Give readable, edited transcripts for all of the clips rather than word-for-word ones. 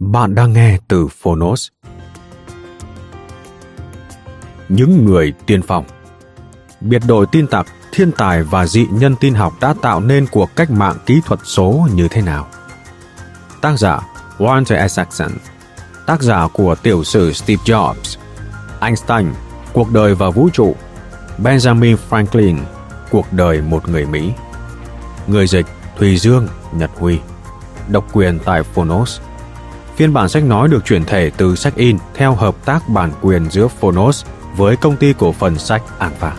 Bạn đang nghe từ Phonos. Những người tiên phong. Biệt đội tin tặc, thiên tài và dị nhân tin học đã tạo nên cuộc cách mạng kỹ thuật số như thế nào? Tác giả Walter Isaacson. Tác giả của tiểu sử Steve Jobs. Einstein, cuộc đời và vũ trụ. Benjamin Franklin, cuộc đời một người Mỹ. Người dịch Thùy Dương, Nhật Huy. Độc quyền tại Phonos. Phiên bản sách nói được chuyển thể từ sách in theo hợp tác bản quyền giữa Phonos với công ty cổ phần sách Alpha.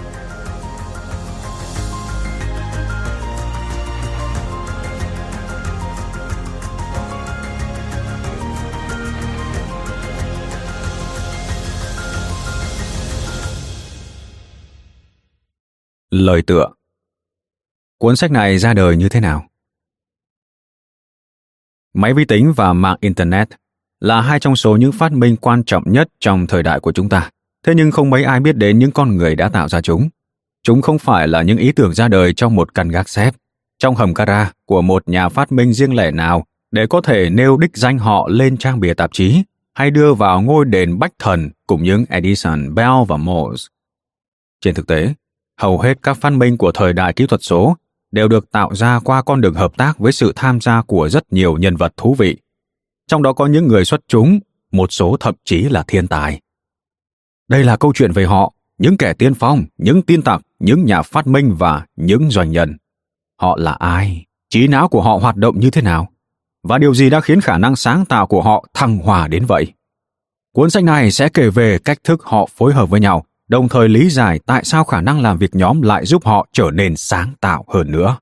Lời tựa. Cuốn sách này ra đời như thế nào? Máy vi tính và mạng Internet là hai trong số những phát minh quan trọng nhất trong thời đại của chúng ta. Thế nhưng không mấy ai biết đến những con người đã tạo ra chúng. Chúng không phải là những ý tưởng ra đời trong một căn gác xếp, trong hầm gara của một nhà phát minh riêng lẻ nào để có thể nêu đích danh họ lên trang bìa tạp chí hay đưa vào ngôi đền bách thần cùng những Edison, Bell và Morse. Trên thực tế, hầu hết các phát minh của thời đại kỹ thuật số đều được tạo ra qua con đường hợp tác với sự tham gia của rất nhiều nhân vật thú vị. Trong đó có những người xuất chúng, một số thậm chí là thiên tài. Đây là câu chuyện về họ, những kẻ tiên phong, những tin tặc, những nhà phát minh và những doanh nhân. Họ là ai? Trí não của họ hoạt động như thế nào? Và điều gì đã khiến khả năng sáng tạo của họ thăng hoa đến vậy? Cuốn sách này sẽ kể về cách thức họ phối hợp với nhau, đồng thời lý giải tại sao khả năng làm việc nhóm lại giúp họ trở nên sáng tạo hơn nữa.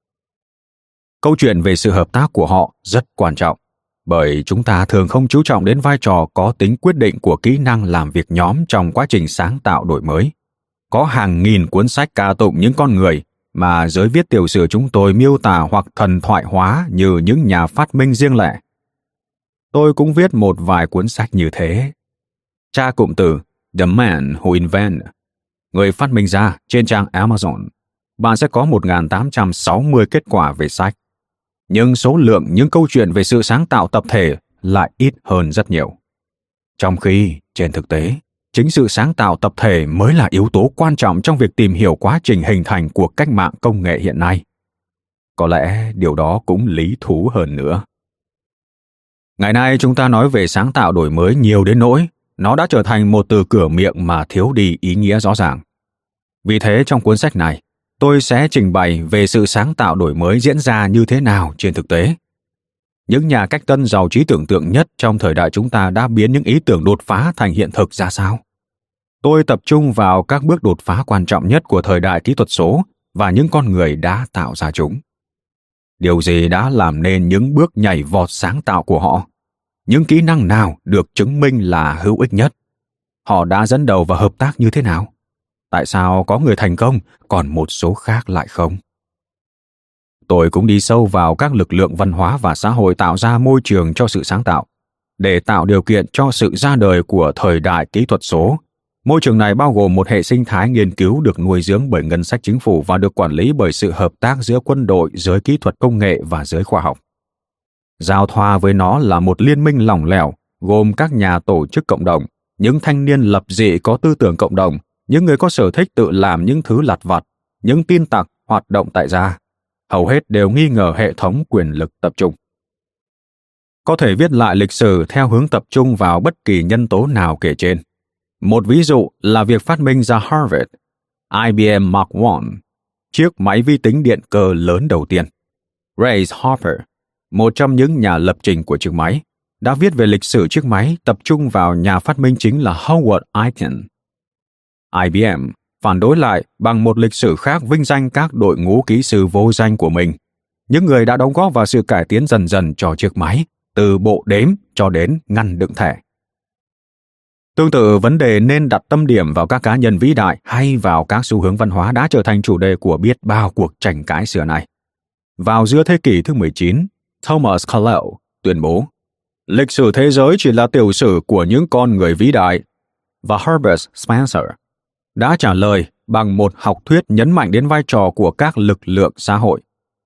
Câu chuyện về sự hợp tác của họ rất quan trọng, bởi chúng ta thường không chú trọng đến vai trò có tính quyết định của kỹ năng làm việc nhóm trong quá trình sáng tạo đổi mới. Có hàng nghìn cuốn sách ca tụng những con người mà giới viết tiểu sử chúng tôi miêu tả hoặc thần thoại hóa như những nhà phát minh riêng lẻ. Tôi cũng viết một vài cuốn sách như thế. Tra cụm từ The Man Who Invented, người phát minh ra trên trang Amazon, bạn sẽ có 1.860 kết quả về sách. Nhưng số lượng những câu chuyện về sự sáng tạo tập thể lại ít hơn rất nhiều. Trong khi, trên thực tế, chính sự sáng tạo tập thể mới là yếu tố quan trọng trong việc tìm hiểu quá trình hình thành của cách mạng công nghệ hiện nay. Có lẽ điều đó cũng lý thú hơn nữa. Ngày nay chúng ta nói về sáng tạo đổi mới nhiều đến nỗi nó đã trở thành một từ cửa miệng mà thiếu đi ý nghĩa rõ ràng. Vì thế trong cuốn sách này, tôi sẽ trình bày về sự sáng tạo đổi mới diễn ra như thế nào trên thực tế. Những nhà cách tân giàu trí tưởng tượng nhất trong thời đại chúng ta đã biến những ý tưởng đột phá thành hiện thực ra sao? Tôi tập trung vào các bước đột phá quan trọng nhất của thời đại kỹ thuật số và những con người đã tạo ra chúng. Điều gì đã làm nên những bước nhảy vọt sáng tạo của họ? Những kỹ năng nào được chứng minh là hữu ích nhất? Họ đã dẫn đầu và hợp tác như thế nào? Tại sao có người thành công, còn một số khác lại không? Tôi cũng đi sâu vào các lực lượng văn hóa và xã hội tạo ra môi trường cho sự sáng tạo, để tạo điều kiện cho sự ra đời của thời đại kỹ thuật số. Môi trường này bao gồm một hệ sinh thái nghiên cứu được nuôi dưỡng bởi ngân sách chính phủ và được quản lý bởi sự hợp tác giữa quân đội, giới kỹ thuật công nghệ và giới khoa học. Giao thoa với nó là một liên minh lỏng lẻo, gồm các nhà tổ chức cộng đồng, những thanh niên lập dị có tư tưởng cộng đồng, những người có sở thích tự làm những thứ lặt vặt, những tin tặc hoạt động tại gia. Hầu hết đều nghi ngờ hệ thống quyền lực tập trung. Có thể viết lại lịch sử theo hướng tập trung vào bất kỳ nhân tố nào kể trên. Một ví dụ là việc phát minh ra Harvard, IBM Mark I, chiếc máy vi tính điện cơ lớn đầu tiên. Ray Harper, một trong những nhà lập trình của chiếc máy, đã viết về lịch sử chiếc máy tập trung vào nhà phát minh chính là Howard Aiken. IBM phản đối lại bằng một lịch sử khác vinh danh các đội ngũ kỹ sư vô danh của mình, những người đã đóng góp vào sự cải tiến dần dần cho chiếc máy, từ bộ đếm cho đến ngăn đựng thẻ. Tương tự, vấn đề nên đặt tâm điểm vào các cá nhân vĩ đại hay vào các xu hướng văn hóa đã trở thành chủ đề của biết bao cuộc tranh cãi xưa nay. Vào giữa thế kỷ thứ 19, Thomas Carlyle tuyên bố, lịch sử thế giới chỉ là tiểu sử của những con người vĩ đại, và Herbert Spencer đã trả lời bằng một học thuyết nhấn mạnh đến vai trò của các lực lượng xã hội.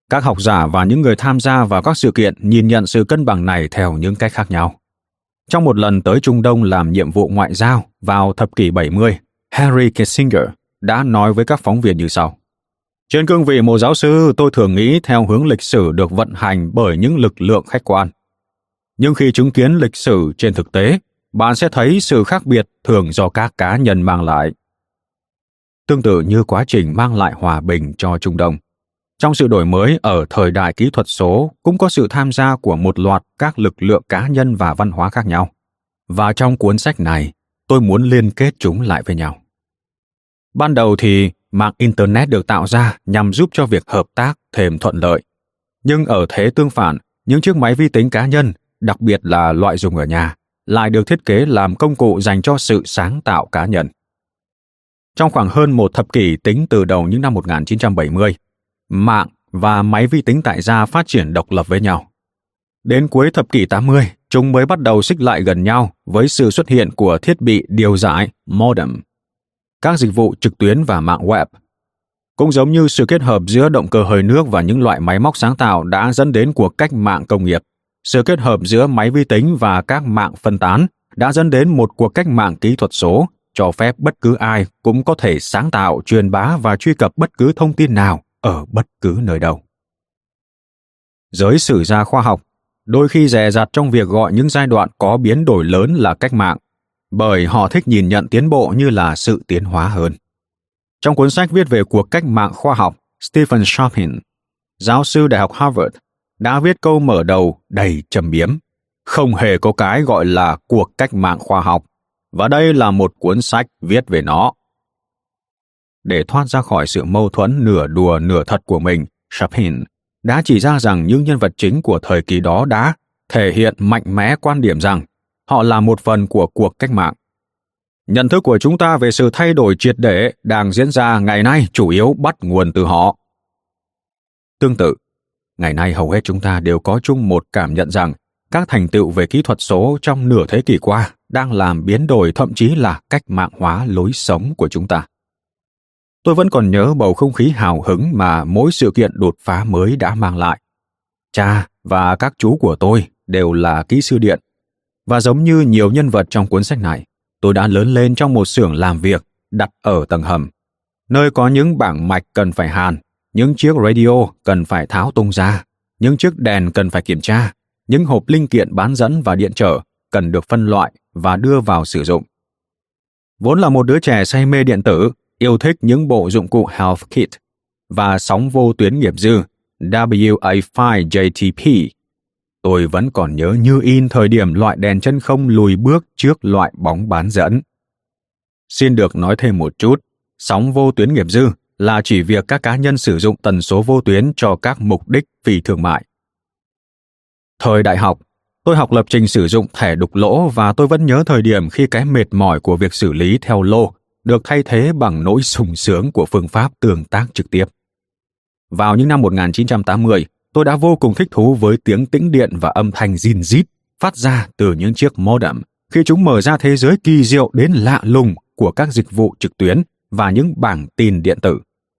Các học giả và những người tham gia vào các sự kiện nhìn nhận sự cân bằng này theo những cách khác nhau. Trong một lần tới Trung Đông làm nhiệm vụ ngoại giao vào thập kỷ 70, Henry Kissinger đã nói với các phóng viên như sau. Trên cương vị một giáo sư, tôi thường nghĩ theo hướng lịch sử được vận hành bởi những lực lượng khách quan. Nhưng khi chứng kiến lịch sử trên thực tế, bạn sẽ thấy sự khác biệt thường do các cá nhân mang lại. Tương tự như quá trình mang lại hòa bình cho Trung Đông, trong sự đổi mới ở thời đại kỹ thuật số cũng có sự tham gia của một loạt các lực lượng cá nhân và văn hóa khác nhau. Và trong cuốn sách này, tôi muốn liên kết chúng lại với nhau. Ban đầu thì mạng Internet được tạo ra nhằm giúp cho việc hợp tác thêm thuận lợi. Nhưng ở thế tương phản, những chiếc máy vi tính cá nhân, đặc biệt là loại dùng ở nhà, lại được thiết kế làm công cụ dành cho sự sáng tạo cá nhân. Trong khoảng hơn một thập kỷ tính từ đầu những năm 1970, mạng và máy vi tính tại gia phát triển độc lập với nhau. Đến cuối thập kỷ 80, chúng mới bắt đầu xích lại gần nhau với sự xuất hiện của thiết bị điều giải modem, các dịch vụ trực tuyến và mạng web. Cũng giống như sự kết hợp giữa động cơ hơi nước và những loại máy móc sáng tạo đã dẫn đến cuộc cách mạng công nghiệp, sự kết hợp giữa máy vi tính và các mạng phân tán đã dẫn đến một cuộc cách mạng kỹ thuật số, cho phép bất cứ ai cũng có thể sáng tạo, truyền bá và truy cập bất cứ thông tin nào ở bất cứ nơi đâu. Giới sử gia khoa học đôi khi dè dặt trong việc gọi những giai đoạn có biến đổi lớn là cách mạng, bởi họ thích nhìn nhận tiến bộ như là sự tiến hóa hơn. Trong cuốn sách viết về cuộc cách mạng khoa học, Stephen Shopin, giáo sư Đại học Harvard, đã viết câu mở đầu đầy châm biếm: không hề có cái gọi là cuộc cách mạng khoa học, và đây là một cuốn sách viết về nó. Để thoát ra khỏi sự mâu thuẫn nửa đùa nửa thật của mình, Shopin đã chỉ ra rằng những nhân vật chính của thời kỳ đó đã thể hiện mạnh mẽ quan điểm rằng họ là một phần của cuộc cách mạng. Nhận thức của chúng ta về sự thay đổi triệt để đang diễn ra ngày nay chủ yếu bắt nguồn từ họ. Tương tự, ngày nay hầu hết chúng ta đều có chung một cảm nhận rằng các thành tựu về kỹ thuật số trong nửa thế kỷ qua đang làm biến đổi, thậm chí là cách mạng hóa lối sống của chúng ta. Tôi vẫn còn nhớ bầu không khí hào hứng mà mỗi sự kiện đột phá mới đã mang lại. Cha và các chú của tôi đều là kỹ sư điện, và giống như nhiều nhân vật trong cuốn sách này, tôi đã lớn lên trong một xưởng làm việc đặt ở tầng hầm, nơi có những bảng mạch cần phải hàn, những chiếc radio cần phải tháo tung ra, những chiếc đèn cần phải kiểm tra, những hộp linh kiện bán dẫn và điện trở cần được phân loại và đưa vào sử dụng. Vốn là một đứa trẻ say mê điện tử, yêu thích những bộ dụng cụ Health Kit và sóng vô tuyến nghiệp dư WA5 JTP, tôi vẫn còn nhớ như in thời điểm loại đèn chân không lùi bước trước loại bóng bán dẫn. Xin được nói thêm một chút, sóng vô tuyến nghiệp dư là chỉ việc các cá nhân sử dụng tần số vô tuyến cho các mục đích phi thương mại. Thời đại học, tôi học lập trình sử dụng thẻ đục lỗ và tôi vẫn nhớ thời điểm khi cái mệt mỏi của việc xử lý theo lô được thay thế bằng nỗi sung sướng của phương pháp tương tác trực tiếp. Vào những năm 1980, tôi đã vô cùng thích thú với tiếng tĩnh điện và âm thanh rin rít phát ra từ những chiếc modem khi chúng mở ra thế giới kỳ diệu đến lạ lùng của các dịch vụ trực tuyến và những bảng tin điện tử.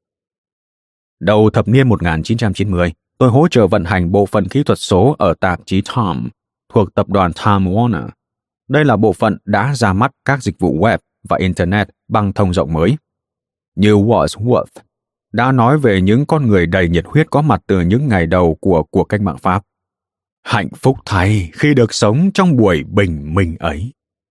Đầu thập niên 1990, tôi hỗ trợ vận hành bộ phận kỹ thuật số ở tạp chí Time thuộc tập đoàn Time Warner. Đây là bộ phận đã ra mắt các dịch vụ web và Internet băng thông rộng mới. Như Wadsworth đã nói về những con người đầy nhiệt huyết có mặt từ những ngày đầu của cuộc cách mạng Pháp. Hạnh phúc thay khi được sống trong buổi bình minh ấy.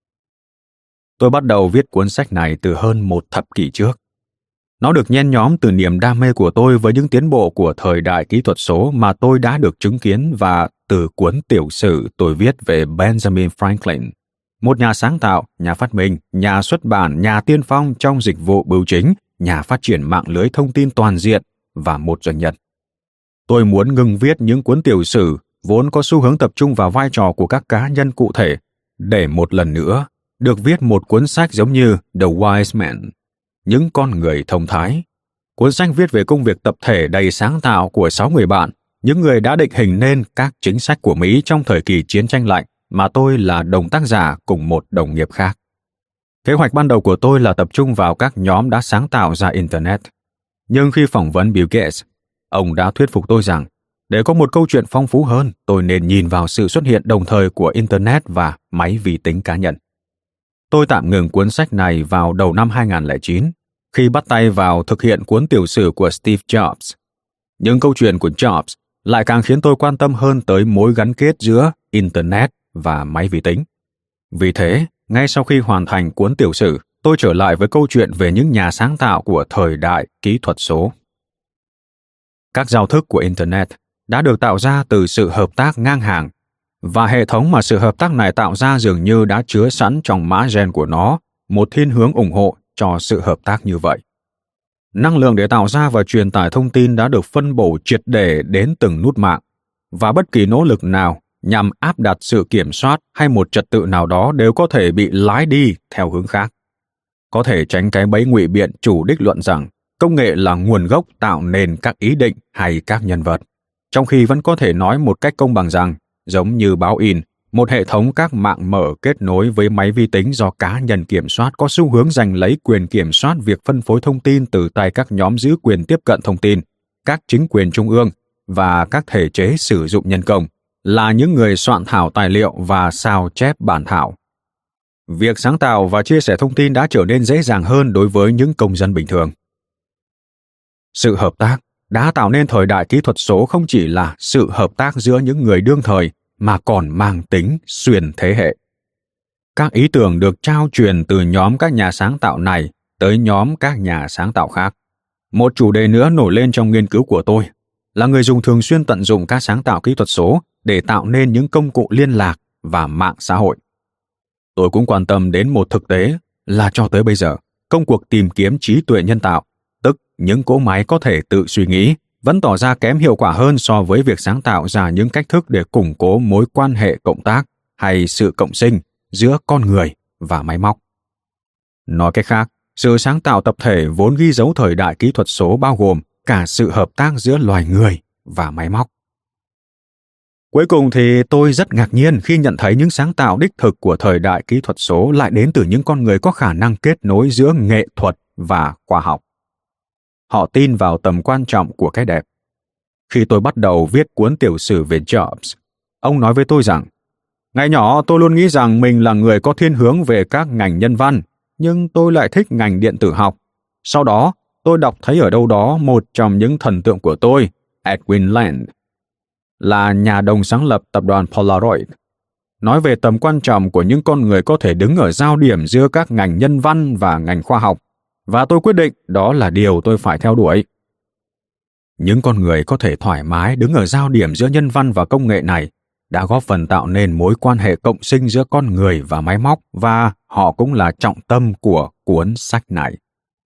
Tôi bắt đầu viết cuốn sách này từ hơn một thập kỷ trước. Nó được nhen nhóm từ niềm đam mê của tôi với những tiến bộ của thời đại kỹ thuật số mà tôi đã được chứng kiến và từ cuốn tiểu sử tôi viết về Benjamin Franklin, một nhà sáng tạo, nhà phát minh, nhà xuất bản, nhà tiên phong trong dịch vụ bưu chính, nhà phát triển mạng lưới thông tin toàn diện và một doanh nhân. Tôi muốn ngừng viết những cuốn tiểu sử vốn có xu hướng tập trung vào vai trò của các cá nhân cụ thể, để một lần nữa được viết một cuốn sách giống như The Wise Men, những con người thông thái. Cuốn sách viết về công việc tập thể đầy sáng tạo của 6 người bạn, những người đã định hình nên các chính sách của Mỹ trong thời kỳ chiến tranh lạnh mà tôi là đồng tác giả cùng một đồng nghiệp khác. Kế hoạch ban đầu của tôi là tập trung vào các nhóm đã sáng tạo ra Internet. Nhưng khi phỏng vấn Bill Gates, ông đã thuyết phục tôi rằng Để có một câu chuyện phong phú hơn, tôi nên nhìn vào sự xuất hiện đồng thời của Internet và máy vi tính cá nhân. Tôi tạm ngừng cuốn sách này vào đầu năm 2009, khi bắt tay vào thực hiện cuốn tiểu sử của Steve Jobs. Những câu chuyện của Jobs lại càng khiến tôi quan tâm hơn tới mối gắn kết giữa Internet và máy vi tính. Vì thế, ngay sau khi hoàn thành cuốn tiểu sử, tôi trở lại với câu chuyện về những nhà sáng tạo của thời đại kỹ thuật số. Các giao thức của Internet đã được tạo ra từ sự hợp tác ngang hàng, và hệ thống mà sự hợp tác này tạo ra dường như đã chứa sẵn trong mã gen của nó một thiên hướng ủng hộ cho sự hợp tác như vậy. Năng lượng để tạo ra và truyền tải thông tin đã được phân bổ triệt để đến từng nút mạng, và bất kỳ nỗ lực nào nhằm áp đặt sự kiểm soát hay một trật tự nào đó đều có thể bị lái đi theo hướng khác. Có thể tránh cái bẫy ngụy biện chủ đích luận rằng công nghệ là nguồn gốc tạo nên các ý định hay các nhân vật, trong khi vẫn có thể nói một cách công bằng rằng, giống như báo in, một hệ thống các mạng mở kết nối với máy vi tính do cá nhân kiểm soát có xu hướng giành lấy quyền kiểm soát việc phân phối thông tin từ tay các nhóm giữ quyền tiếp cận thông tin, các chính quyền trung ương và các thể chế sử dụng nhân công, là những người soạn thảo tài liệu và sao chép bản thảo. Việc sáng tạo và chia sẻ thông tin đã trở nên dễ dàng hơn đối với những công dân bình thường. Sự hợp tác đã tạo nên thời đại kỹ thuật số không chỉ là sự hợp tác giữa những người đương thời mà còn mang tính xuyên thế hệ. Các ý tưởng được trao truyền từ nhóm các nhà sáng tạo này tới nhóm các nhà sáng tạo khác. Một chủ đề nữa nổi lên trong nghiên cứu của tôi là người dùng thường xuyên tận dụng các sáng tạo kỹ thuật số để tạo nên những công cụ liên lạc và mạng xã hội. Tôi cũng quan tâm đến một thực tế là cho tới bây giờ, công cuộc tìm kiếm trí tuệ nhân tạo, tức những cỗ máy có thể tự suy nghĩ, vẫn tỏ ra kém hiệu quả hơn so với việc sáng tạo ra những cách thức để củng cố mối quan hệ cộng tác hay sự cộng sinh giữa con người và máy móc. Nói cách khác, sự sáng tạo tập thể vốn ghi dấu thời đại kỹ thuật số bao gồm cả sự hợp tác giữa loài người và máy móc. Cuối cùng thì tôi rất ngạc nhiên khi nhận thấy những sáng tạo đích thực của thời đại kỹ thuật số lại đến từ những con người có khả năng kết nối giữa nghệ thuật và khoa học. Họ tin vào tầm quan trọng của cái đẹp. Khi tôi bắt đầu viết cuốn tiểu sử về Jobs, ông nói với tôi rằng, ngày nhỏ tôi luôn nghĩ rằng mình là người có thiên hướng về các ngành nhân văn, nhưng tôi lại thích ngành điện tử học. Sau đó, tôi đọc thấy ở đâu đó một trong những thần tượng của tôi, Edwin Land, là nhà đồng sáng lập tập đoàn Polaroid, nói về tầm quan trọng của những con người có thể đứng ở giao điểm giữa các ngành nhân văn và ngành khoa học, và tôi quyết định đó là điều tôi phải theo đuổi. Những con người có thể thoải mái đứng ở giao điểm giữa nhân văn và công nghệ này đã góp phần tạo nên mối quan hệ cộng sinh giữa con người và máy móc, và họ cũng là trọng tâm của cuốn sách này.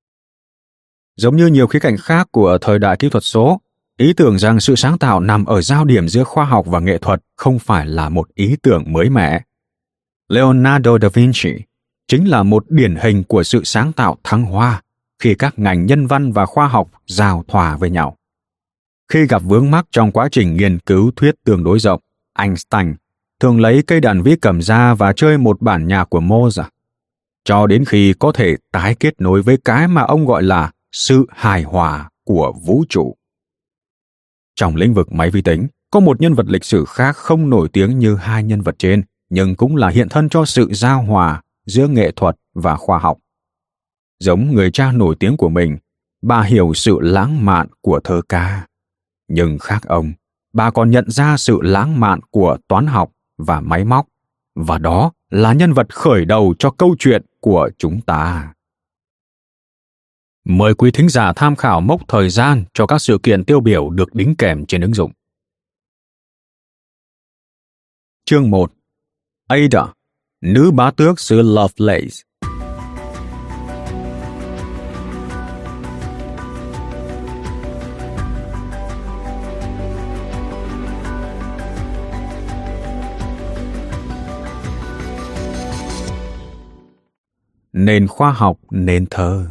Giống như nhiều khía cạnh khác của thời đại kỹ thuật số, ý tưởng rằng sự sáng tạo nằm ở giao điểm giữa khoa học và nghệ thuật không phải là một ý tưởng mới mẻ. Leonardo da Vinci chính là một điển hình của sự sáng tạo thăng hoa khi các ngành nhân văn và khoa học giao thoa với nhau. Khi gặp vướng mắc trong quá trình nghiên cứu thuyết tương đối rộng, Einstein thường lấy cây đàn vĩ cầm ra và chơi một bản nhạc của Mozart, cho đến khi có thể tái kết nối với cái mà ông gọi là sự hài hòa của vũ trụ. Trong lĩnh vực máy vi tính, có một nhân vật lịch sử khác không nổi tiếng như hai nhân vật trên, nhưng cũng là hiện thân cho sự giao hòa giữa nghệ thuật và khoa học. Giống người cha nổi tiếng của mình, bà hiểu sự lãng mạn của thơ ca. Nhưng khác ông, bà còn nhận ra sự lãng mạn của toán học và máy móc, và đó là nhân vật khởi đầu cho câu chuyện của chúng ta. Mời quý thính giả tham khảo mốc thời gian cho các sự kiện tiêu biểu được đính kèm trên ứng dụng. Chương 1. Ada, nữ bá tước xứ Lovelace. Nền khoa học, nền thơ.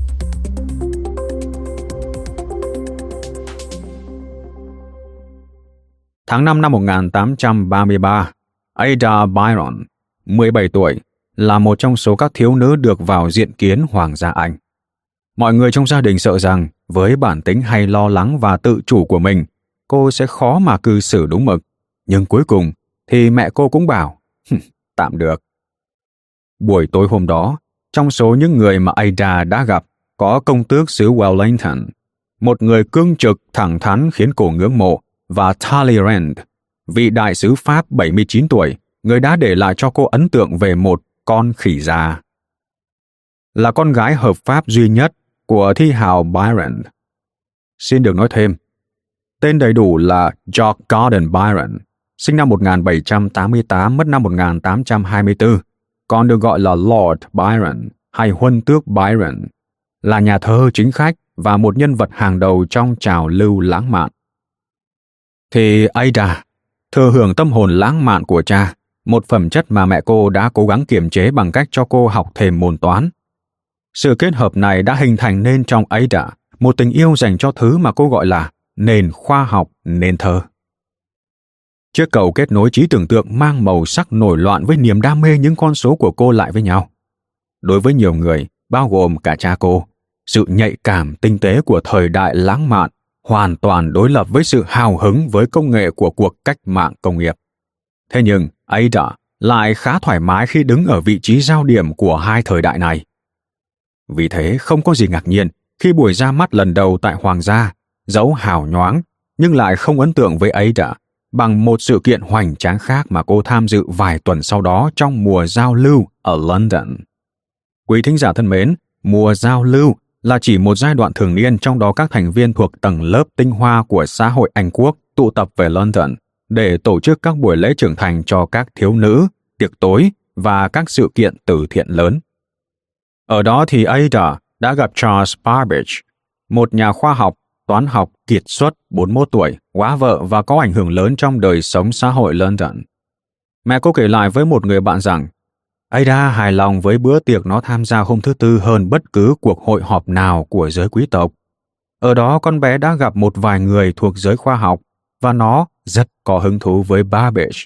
Tháng 5 năm 1833, Ada Byron, 17 tuổi, là một trong số các thiếu nữ được vào diện kiến Hoàng gia Anh. Mọi người trong gia đình sợ rằng, với bản tính hay lo lắng và tự chủ của mình, cô sẽ khó mà cư xử đúng mực. Nhưng cuối cùng thì mẹ cô cũng bảo, tạm được. Buổi tối hôm đó, trong số những người mà Ada đã gặp, có công tước xứ Wellington, một người cương trực, thẳng thắn khiến cô ngưỡng mộ, và Talleyrand, vị đại sứ Pháp 79 tuổi, người đã để lại cho cô ấn tượng về một con khỉ già. Là con gái hợp pháp duy nhất của thi hào Byron. Xin được nói thêm, tên đầy đủ là George Gordon Byron, sinh năm 1788, mất năm 1824, còn được gọi là Lord Byron hay Huân tước Byron, là nhà thơ chính khách và một nhân vật hàng đầu trong trào lưu lãng mạn. Thì Ada thừa hưởng tâm hồn lãng mạn của cha, một phẩm chất mà mẹ cô đã cố gắng kiềm chế bằng cách cho cô học thêm môn toán. Sự kết hợp này đã hình thành nên trong Ada một tình yêu dành cho thứ mà cô gọi là nền khoa học, nền thơ. Chiếc cầu kết nối trí tưởng tượng mang màu sắc nổi loạn với niềm đam mê những con số của cô lại với nhau. Đối với nhiều người, bao gồm cả cha cô, sự nhạy cảm tinh tế của thời đại lãng mạn hoàn toàn đối lập với sự hào hứng với công nghệ của cuộc cách mạng công nghiệp. Thế nhưng Ada lại khá thoải mái khi đứng ở vị trí giao điểm của hai thời đại này. Vì thế không có gì ngạc nhiên khi buổi ra mắt lần đầu tại Hoàng gia, dẫu hào nhoáng nhưng lại không ấn tượng với Ada bằng một sự kiện hoành tráng khác mà cô tham dự vài tuần sau đó trong mùa giao lưu ở London. Quý thính giả thân mến, mùa giao lưu là chỉ một giai đoạn thường niên trong đó các thành viên thuộc tầng lớp tinh hoa của xã hội Anh Quốc tụ tập về London để tổ chức các buổi lễ trưởng thành cho các thiếu nữ, tiệc tối và các sự kiện từ thiện lớn. Ở đó thì Ada đã gặp Charles Babbage, một nhà khoa học, toán học kiệt xuất 41 tuổi, góa vợ và có ảnh hưởng lớn trong đời sống xã hội London. Mẹ cô kể lại với một người bạn rằng Ada hài lòng với bữa tiệc nó tham gia hôm thứ Tư hơn bất cứ cuộc hội họp nào của giới quý tộc. Ở đó con bé đã gặp một vài người thuộc giới khoa học và nó rất có hứng thú với Babbage.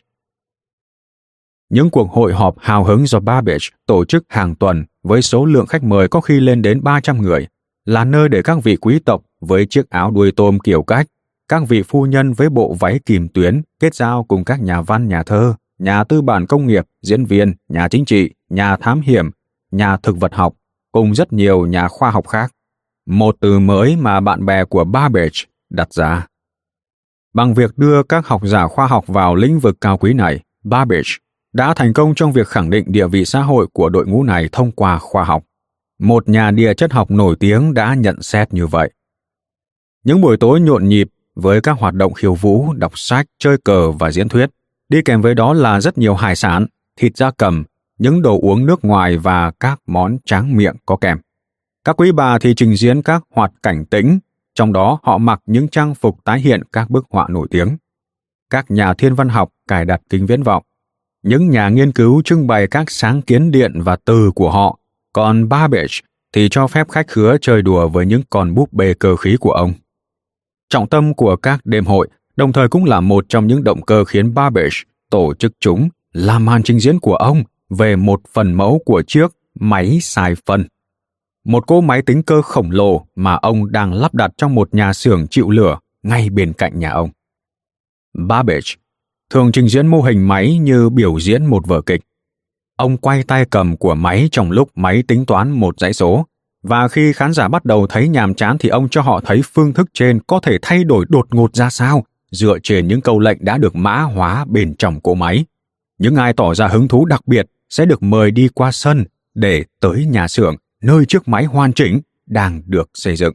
Những cuộc hội họp hào hứng do Babbage tổ chức hàng tuần với số lượng khách mời có khi lên đến 300 người là nơi để các vị quý tộc với chiếc áo đuôi tôm kiểu cách, các vị phu nhân với bộ váy kìm tuyến kết giao cùng các nhà văn, nhà thơ, nhà tư bản công nghiệp, diễn viên, nhà chính trị, nhà thám hiểm, nhà thực vật học, cùng rất nhiều nhà khoa học khác. Một từ mới mà bạn bè của Babbage đặt ra. Bằng việc đưa các học giả khoa học vào lĩnh vực cao quý này, Babbage đã thành công trong việc khẳng định địa vị xã hội của đội ngũ này thông qua khoa học. Một nhà địa chất học nổi tiếng đã nhận xét như vậy. Những buổi tối nhộn nhịp với các hoạt động khiêu vũ, đọc sách, chơi cờ và diễn thuyết, đi kèm với đó là rất nhiều hải sản, thịt gia cầm, những đồ uống nước ngoài và các món tráng miệng có kèm. Các quý bà thì trình diễn các hoạt cảnh tĩnh, trong đó họ mặc những trang phục tái hiện các bức họa nổi tiếng. Các nhà thiên văn học cài đặt kính viễn vọng. Những nhà nghiên cứu trưng bày các sáng kiến điện và từ của họ, còn Babbage thì cho phép khách khứa chơi đùa với những con búp bê cơ khí của ông. Trọng tâm của các đêm hội đồng thời cũng là một trong những động cơ khiến Babbage tổ chức chúng là màn trình diễn của ông về một phần mẫu của chiếc máy xài phân. Một cỗ máy tính cơ khổng lồ mà ông đang lắp đặt trong một nhà xưởng chịu lửa ngay bên cạnh nhà ông. Babbage thường trình diễn mô hình máy như biểu diễn một vở kịch. Ông quay tay cầm của máy trong lúc máy tính toán một dãy số, và khi khán giả bắt đầu thấy nhàm chán thì ông cho họ thấy phương thức trên có thể thay đổi đột ngột ra sao dựa trên những câu lệnh đã được mã hóa bên trong cỗ máy. Những ai tỏ ra hứng thú đặc biệt sẽ được mời đi qua sân để tới nhà xưởng nơi chiếc máy hoàn chỉnh đang được xây dựng.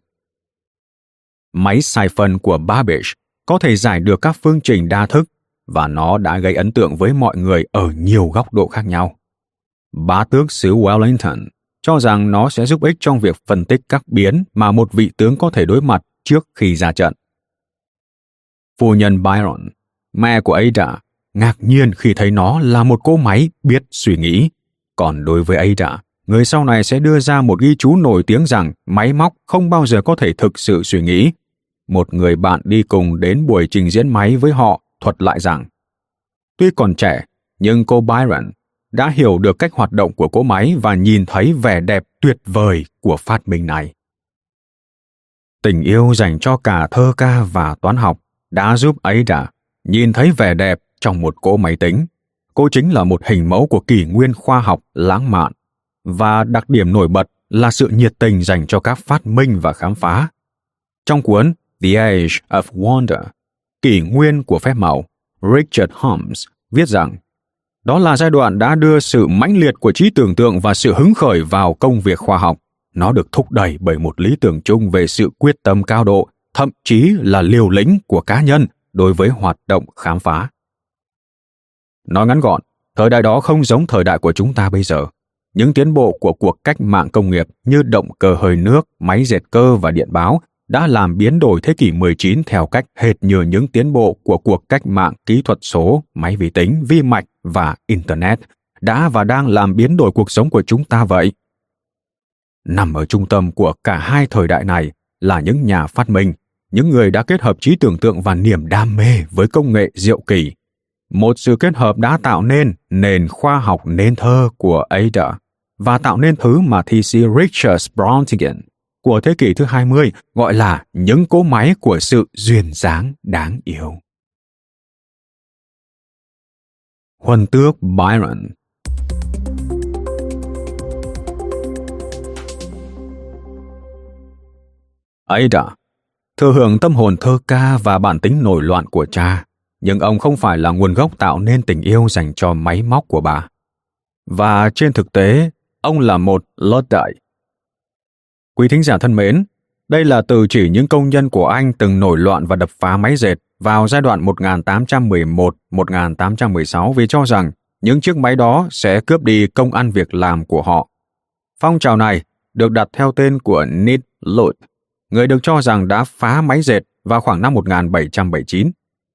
Máy xài phân của Babbage có thể giải được các phương trình đa thức và nó đã gây ấn tượng với mọi người ở nhiều góc độ khác nhau. Bá tước xứ Wellington cho rằng nó sẽ giúp ích trong việc phân tích các biến mà một vị tướng có thể đối mặt trước khi ra trận. Phu nhân Byron, mẹ của Ada, ngạc nhiên khi thấy nó là một cỗ máy biết suy nghĩ. Còn đối với Ada, người sau này sẽ đưa ra một ghi chú nổi tiếng rằng máy móc không bao giờ có thể thực sự suy nghĩ. Một người bạn đi cùng đến buổi trình diễn máy với họ thuật lại rằng, tuy còn trẻ, nhưng cô Byron đã hiểu được cách hoạt động của cỗ máy và nhìn thấy vẻ đẹp tuyệt vời của phát minh này. Tình yêu dành cho cả thơ ca và toán học đã giúp Ada nhìn thấy vẻ đẹp trong một cỗ máy tính. Cô chính là một hình mẫu của kỷ nguyên khoa học lãng mạn, và đặc điểm nổi bật là sự nhiệt tình dành cho các phát minh và khám phá. Trong cuốn The Age of Wonder, kỷ nguyên của phép màu, Richard Holmes viết rằng đó là giai đoạn đã đưa sự mãnh liệt của trí tưởng tượng và sự hứng khởi vào công việc khoa học. Nó được thúc đẩy bởi một lý tưởng chung về sự quyết tâm cao độ, thậm chí là liều lĩnh của cá nhân đối với hoạt động khám phá. Nói ngắn gọn, thời đại đó không giống thời đại của chúng ta bây giờ. Những tiến bộ của cuộc cách mạng công nghiệp như động cơ hơi nước, máy dệt cơ và điện báo đã làm biến đổi thế kỷ 19 theo cách hệt như những tiến bộ của cuộc cách mạng kỹ thuật số, máy vi tính, vi mạch và Internet đã và đang làm biến đổi cuộc sống của chúng ta vậy. Nằm ở trung tâm của cả hai thời đại này là những nhà phát minh, những người đã kết hợp trí tưởng tượng và niềm đam mê với công nghệ diệu kỳ. Một sự kết hợp đã tạo nên nền khoa học nên thơ của Ada và tạo nên thứ mà thi sĩ Richard Brontigan của thế kỷ thứ 20 gọi là những cỗ máy của sự duyên dáng đáng yêu. Huân tước Byron. Ada thừa hưởng tâm hồn thơ ca và bản tính nổi loạn của cha, nhưng ông không phải là nguồn gốc tạo nên tình yêu dành cho máy móc của bà. Và trên thực tế, ông là một Luddite. Quý thính giả thân mến, đây là từ chỉ những công nhân của Anh từng nổi loạn và đập phá máy dệt vào giai đoạn 1811-1816 vì cho rằng những chiếc máy đó sẽ cướp đi công ăn việc làm của họ. Phong trào này được đặt theo tên của Ned Ludd, người được cho rằng đã phá máy dệt vào khoảng năm 1779.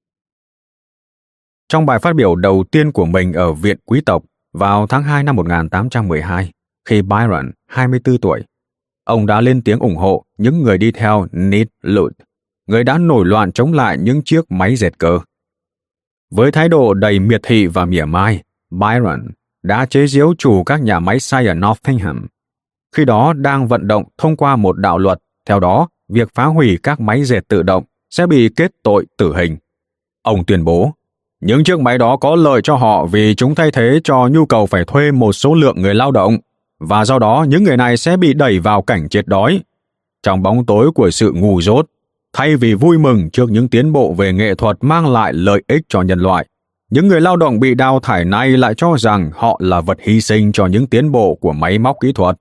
Trong bài phát biểu đầu tiên của mình ở Viện Quý tộc vào tháng 2 năm 1812, khi Byron 24 tuổi, ông đã lên tiếng ủng hộ những người đi theo Ned Ludd, người đã nổi loạn chống lại những chiếc máy dệt cơ. Với thái độ đầy miệt thị và mỉa mai, Byron đã chế giễu chủ các nhà máy xay ở Nottingham, khi đó đang vận động thông qua một đạo luật, theo đó việc phá hủy các máy dệt tự động sẽ bị kết tội tử hình. Ông tuyên bố, những chiếc máy đó có lợi cho họ vì chúng thay thế cho nhu cầu phải thuê một số lượng người lao động, và do đó những người này sẽ bị đẩy vào cảnh chết đói. Trong bóng tối của sự ngu dốt, thay vì vui mừng trước những tiến bộ về nghệ thuật mang lại lợi ích cho nhân loại, những người lao động bị đào thải này lại cho rằng họ là vật hy sinh cho những tiến bộ của máy móc kỹ thuật.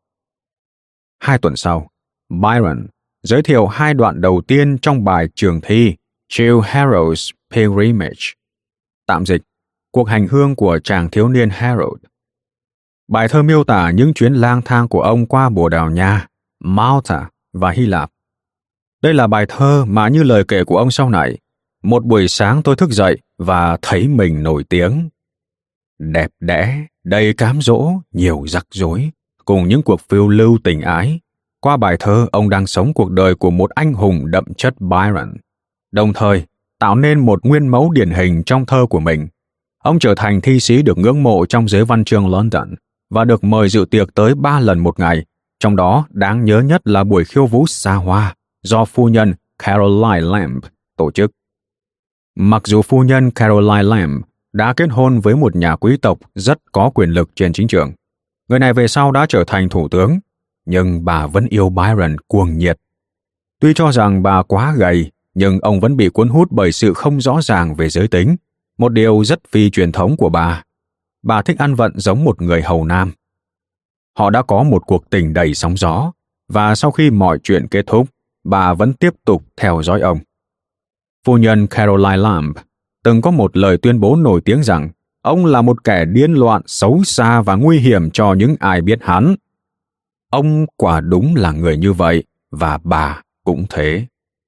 2 tuần sau, Byron giới thiệu 2 đoạn đầu tiên trong bài trường thi Childe Harold's Pilgrimage, tạm dịch, cuộc hành hương của chàng thiếu niên Harold. Bài thơ miêu tả những chuyến lang thang của ông qua Bồ Đào Nha, Malta và Hy Lạp. Đây là bài thơ mà như lời kể của ông sau này, một buổi sáng tôi thức dậy và thấy mình nổi tiếng. Đẹp đẽ, đầy cám dỗ, nhiều rắc rối, cùng những cuộc phiêu lưu tình ái. Qua bài thơ, ông đang sống cuộc đời của một anh hùng đậm chất Byron, đồng thời tạo nên một nguyên mẫu điển hình trong thơ của mình. Ông trở thành thi sĩ được ngưỡng mộ trong giới văn chương London và được mời dự tiệc tới 3 lần một ngày, trong đó đáng nhớ nhất là buổi khiêu vũ xa hoa do phu nhân Caroline Lamb tổ chức. Mặc dù phu nhân Caroline Lamb đã kết hôn với một nhà quý tộc rất có quyền lực trên chính trường, người này về sau đã trở thành thủ tướng, nhưng bà vẫn yêu Byron cuồng nhiệt. Tuy cho rằng bà quá gầy, nhưng ông vẫn bị cuốn hút bởi sự không rõ ràng về giới tính, một điều rất phi truyền thống của bà. Bà thích ăn vận giống một người hầu nam. Họ đã có một cuộc tình đầy sóng gió, và sau khi mọi chuyện kết thúc, bà vẫn tiếp tục theo dõi ông. Phu nhân Caroline Lamb từng có một lời tuyên bố nổi tiếng rằng ông là một kẻ điên loạn, xấu xa và nguy hiểm cho những ai biết hắn. Ông quả đúng là người như vậy, và bà cũng thế.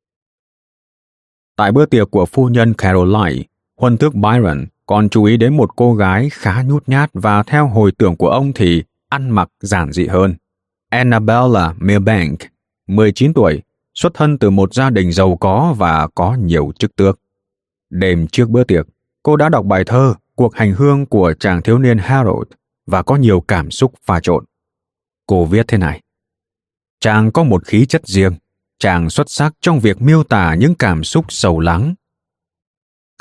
Tại bữa tiệc của phu nhân Caroline, huân tước Byron còn chú ý đến một cô gái khá nhút nhát và theo hồi tưởng của ông thì ăn mặc giản dị hơn. Annabella Milbank, 19 tuổi, xuất thân từ một gia đình giàu có và có nhiều chức tước. Đêm trước bữa tiệc, cô đã đọc bài thơ Cuộc hành hương của chàng thiếu niên Harold và có nhiều cảm xúc pha trộn. Cô viết thế này: chàng có một khí chất riêng, chàng xuất sắc trong việc miêu tả những cảm xúc sầu lắng,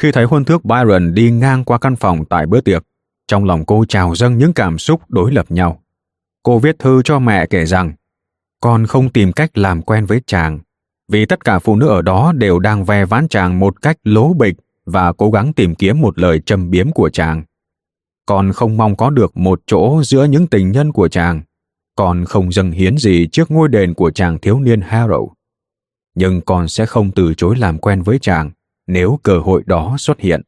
Khi thấy huân tước Byron đi ngang qua căn phòng tại bữa tiệc, trong lòng cô trào dâng những cảm xúc đối lập nhau. Cô viết thư cho mẹ kể rằng, con không tìm cách làm quen với chàng, vì tất cả phụ nữ ở đó đều đang ve vãn chàng một cách lố bịch và cố gắng tìm kiếm một lời châm biếm của chàng. Con không mong có được một chỗ giữa những tình nhân của chàng. Con không dâng hiến gì trước ngôi đền của chàng thiếu niên Harold. Nhưng con sẽ không từ chối làm quen với chàng nếu cơ hội đó xuất hiện.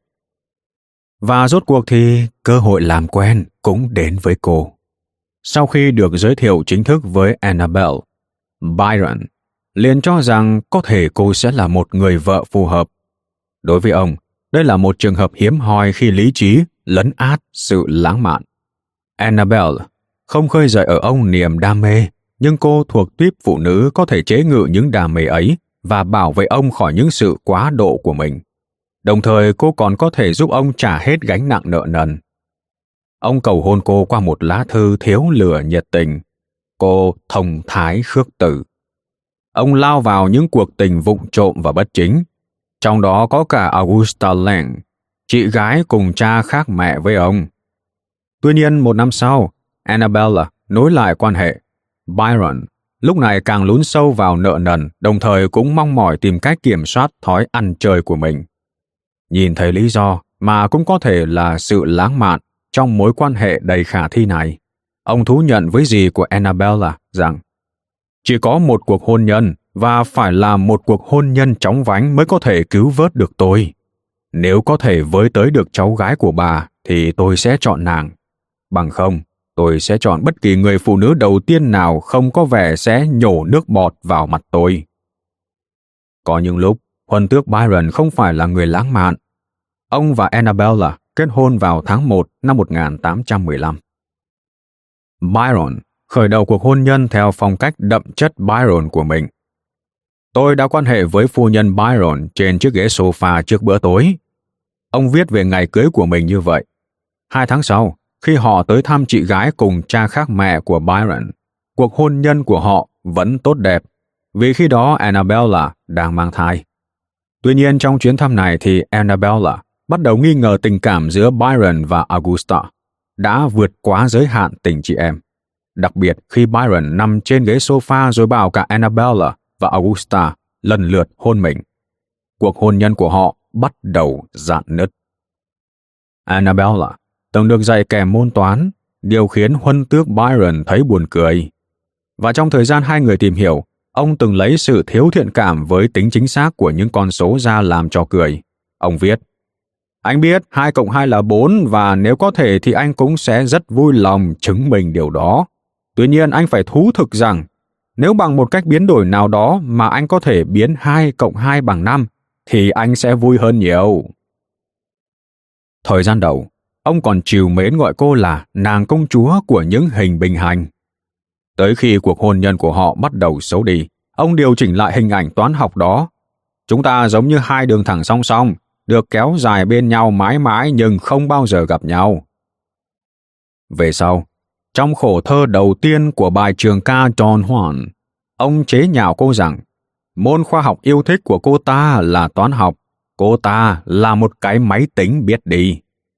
Và rốt cuộc thì cơ hội làm quen cũng đến với cô. Sau khi được giới thiệu chính thức với Annabelle, Byron liền cho rằng có thể cô sẽ là một người vợ phù hợp. Đối với ông, đây là một trường hợp hiếm hoi khi lý trí lấn át sự lãng mạn. Annabelle không khơi dậy ở ông niềm đam mê, nhưng cô thuộc tuýp phụ nữ có thể chế ngự những đam mê ấy và bảo vệ ông khỏi những sự quá độ của mình. Đồng thời cô còn có thể giúp ông trả hết gánh nặng nợ nần. Ông cầu hôn cô qua một lá thư thiếu lửa nhiệt tình. Cô thông thái khước từ. Ông lao vào những cuộc tình vụng trộm và bất chính, trong đó có cả Augusta Lang, chị gái cùng cha khác mẹ với ông. Tuy nhiên, một năm sau, Annabella nối lại quan hệ. Byron lúc này càng lún sâu vào nợ nần, đồng thời cũng mong mỏi tìm cách kiểm soát thói ăn chơi của mình. Nhìn thấy lý do mà cũng có thể là sự lãng mạn trong mối quan hệ đầy khả thi này, ông thú nhận với dì của Annabella rằng chỉ có một cuộc hôn nhân và phải là một cuộc hôn nhân chóng vánh mới có thể cứu vớt được tôi. Nếu có thể với tới được cháu gái của bà thì tôi sẽ chọn nàng. Bằng không, tôi sẽ chọn bất kỳ người phụ nữ đầu tiên nào không có vẻ sẽ nhổ nước bọt vào mặt tôi. Có những lúc, huân tước Byron không phải là người lãng mạn. Ông và Annabella kết hôn vào tháng 1 năm 1815. Byron khởi đầu cuộc hôn nhân theo phong cách đậm chất Byron của mình. Tôi đã quan hệ với phu nhân Byron trên chiếc ghế sofa trước bữa tối. Ông viết về ngày cưới của mình như vậy. 2 tháng sau, khi họ tới thăm chị gái cùng cha khác mẹ của Byron, cuộc hôn nhân của họ vẫn tốt đẹp, vì khi đó Annabella đang mang thai. Tuy nhiên trong chuyến thăm này thì Annabella bắt đầu nghi ngờ tình cảm giữa Byron và Augusta đã vượt quá giới hạn tình chị em. Đặc biệt khi Byron nằm trên ghế sofa rồi bảo cả Annabella và Augusta lần lượt hôn mình. Cuộc hôn nhân của họ bắt đầu rạn nứt. Annabella từng được dạy kèm môn toán, điều khiến huân tước Byron thấy buồn cười. Và trong thời gian hai người tìm hiểu, ông từng lấy sự thiếu thiện cảm với tính chính xác của những con số ra làm trò cười. Ông viết, anh biết 2 cộng 2 là 4 và nếu có thể thì anh cũng sẽ rất vui lòng chứng minh điều đó. Tuy nhiên anh phải thú thực rằng, nếu bằng một cách biến đổi nào đó mà anh có thể biến 2 cộng 2 bằng 5, thì anh sẽ vui hơn nhiều. Thời gian đầu, ông còn trìu mến gọi cô là nàng công chúa của những hình bình hành. Tới khi cuộc hôn nhân của họ bắt đầu xấu đi, ông điều chỉnh lại hình ảnh toán học đó. Chúng ta giống như 2 đường thẳng song song, được kéo dài bên nhau mãi mãi nhưng không bao giờ gặp nhau. Về sau, trong khổ thơ đầu tiên của bài trường ca Don Juan, ông chế nhạo cô rằng môn khoa học yêu thích của cô ta là toán học, cô ta là một cái máy tính biết đi.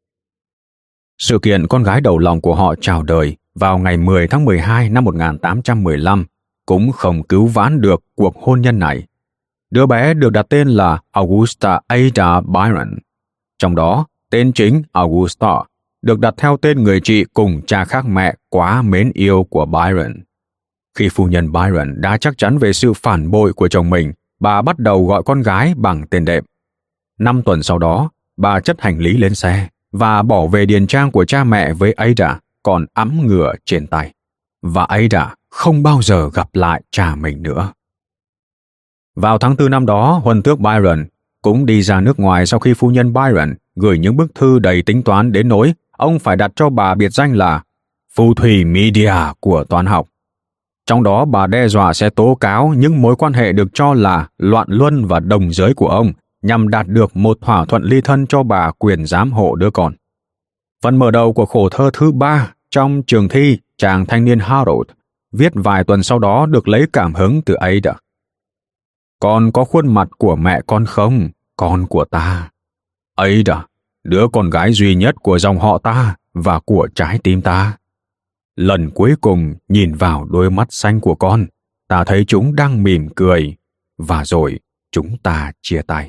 Sự kiện con gái đầu lòng của họ chào đời vào ngày 10 tháng 12 năm 1815 cũng không cứu vãn được cuộc hôn nhân này. Đứa bé được đặt tên là Augusta Ada Byron. Trong đó, tên chính Augusta được đặt theo tên người chị cùng cha khác mẹ quá mến yêu của Byron. Khi phu nhân Byron đã chắc chắn về sự phản bội của chồng mình, bà bắt đầu gọi con gái bằng tên đệm. 5 tuần sau đó, bà chất hành lý lên xe và bỏ về điền trang của cha mẹ với Ada còn ẵm ngựa trên tay. Và Ada không bao giờ gặp lại cha mình nữa. Vào tháng 4 năm đó, huân tước Byron cũng đi ra nước ngoài sau khi phu nhân Byron gửi những bức thư đầy tính toán đến nỗi ông phải đặt cho bà biệt danh là phù thủy media của toán học. Trong đó bà đe dọa sẽ tố cáo những mối quan hệ được cho là loạn luân và đồng giới của ông nhằm đạt được một thỏa thuận ly thân cho bà quyền giám hộ đứa con. Phần mở đầu của khổ thơ thứ 3 trong trường thi chàng thanh niên Harold viết vài tuần sau đó được lấy cảm hứng từ Ada. Con có khuôn mặt của mẹ con không, con của ta? Ada, đứa con gái duy nhất của dòng họ ta và của trái tim ta. Lần cuối cùng nhìn vào đôi mắt xanh của con, ta thấy chúng đang mỉm cười, và rồi chúng ta chia tay.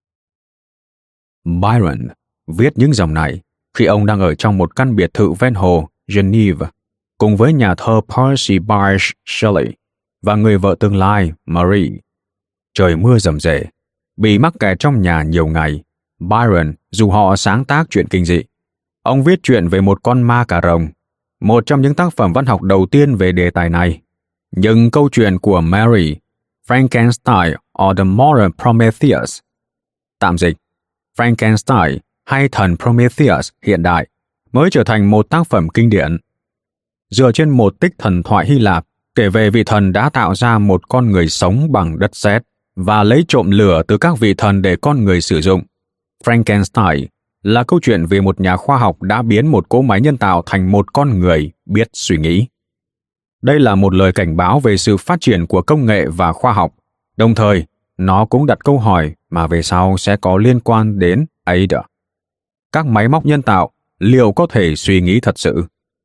Byron viết những dòng này khi ông đang ở trong một căn biệt thự ven hồ Geneva, cùng với nhà thơ Percy Bysshe Shelley và người vợ tương lai Marie. Trời mưa rầm rề, bị mắc kẹt trong nhà nhiều ngày, Byron dù họ sáng tác chuyện kinh dị. Ông viết chuyện về một con ma cà rồng, một trong những tác phẩm văn học đầu tiên về đề tài này. Nhưng câu chuyện của Mary, Frankenstein or the Modern Prometheus, tạm dịch, Frankenstein hay thần Prometheus hiện đại, mới trở thành một tác phẩm kinh điển. Dựa trên một tích thần thoại Hy Lạp kể về vị thần đã tạo ra một con người sống bằng đất sét và lấy trộm lửa từ các vị thần để con người sử dụng, Frankenstein là câu chuyện về một nhà khoa học đã biến một cỗ máy nhân tạo thành một con người biết suy nghĩ. Đây là một lời cảnh báo về sự phát triển của công nghệ và khoa học, đồng thời nó cũng đặt câu hỏi mà về sau sẽ có liên quan đến Ada. Các máy móc nhân tạo liệu có thể suy nghĩ thật sự?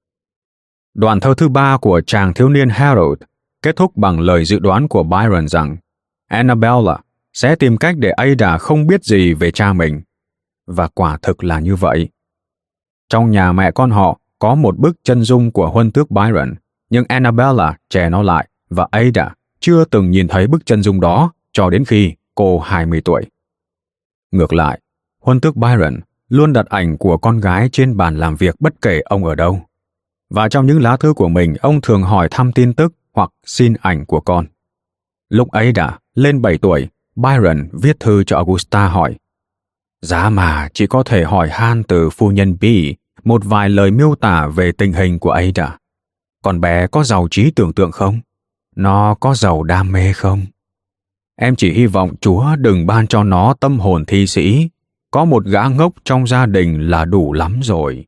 Đoạn thơ thứ 3 của chàng thiếu niên Harold kết thúc bằng lời dự đoán của Byron rằng Annabella sẽ tìm cách để Ada không biết gì về cha mình. Và quả thực là như vậy. Trong nhà mẹ con họ có một bức chân dung của huân tước Byron, nhưng Annabella che nó lại và Ada chưa từng nhìn thấy bức chân dung đó cho đến khi cô 20 tuổi. Ngược lại, huân tước Byron luôn đặt ảnh của con gái trên bàn làm việc bất kể ông ở đâu. Và trong những lá thư của mình, ông thường hỏi thăm tin tức hoặc xin ảnh của con. Lúc Ada lên 7 tuổi, Byron viết thư cho Augusta hỏi: Giá mà chỉ có thể hỏi han từ phu nhân B một vài lời miêu tả về tình hình của Ada. Con bé có giàu trí tưởng tượng không? Nó có giàu đam mê không? Em chỉ hy vọng Chúa đừng ban cho nó tâm hồn thi sĩ. Có một gã ngốc trong gia đình là đủ lắm rồi.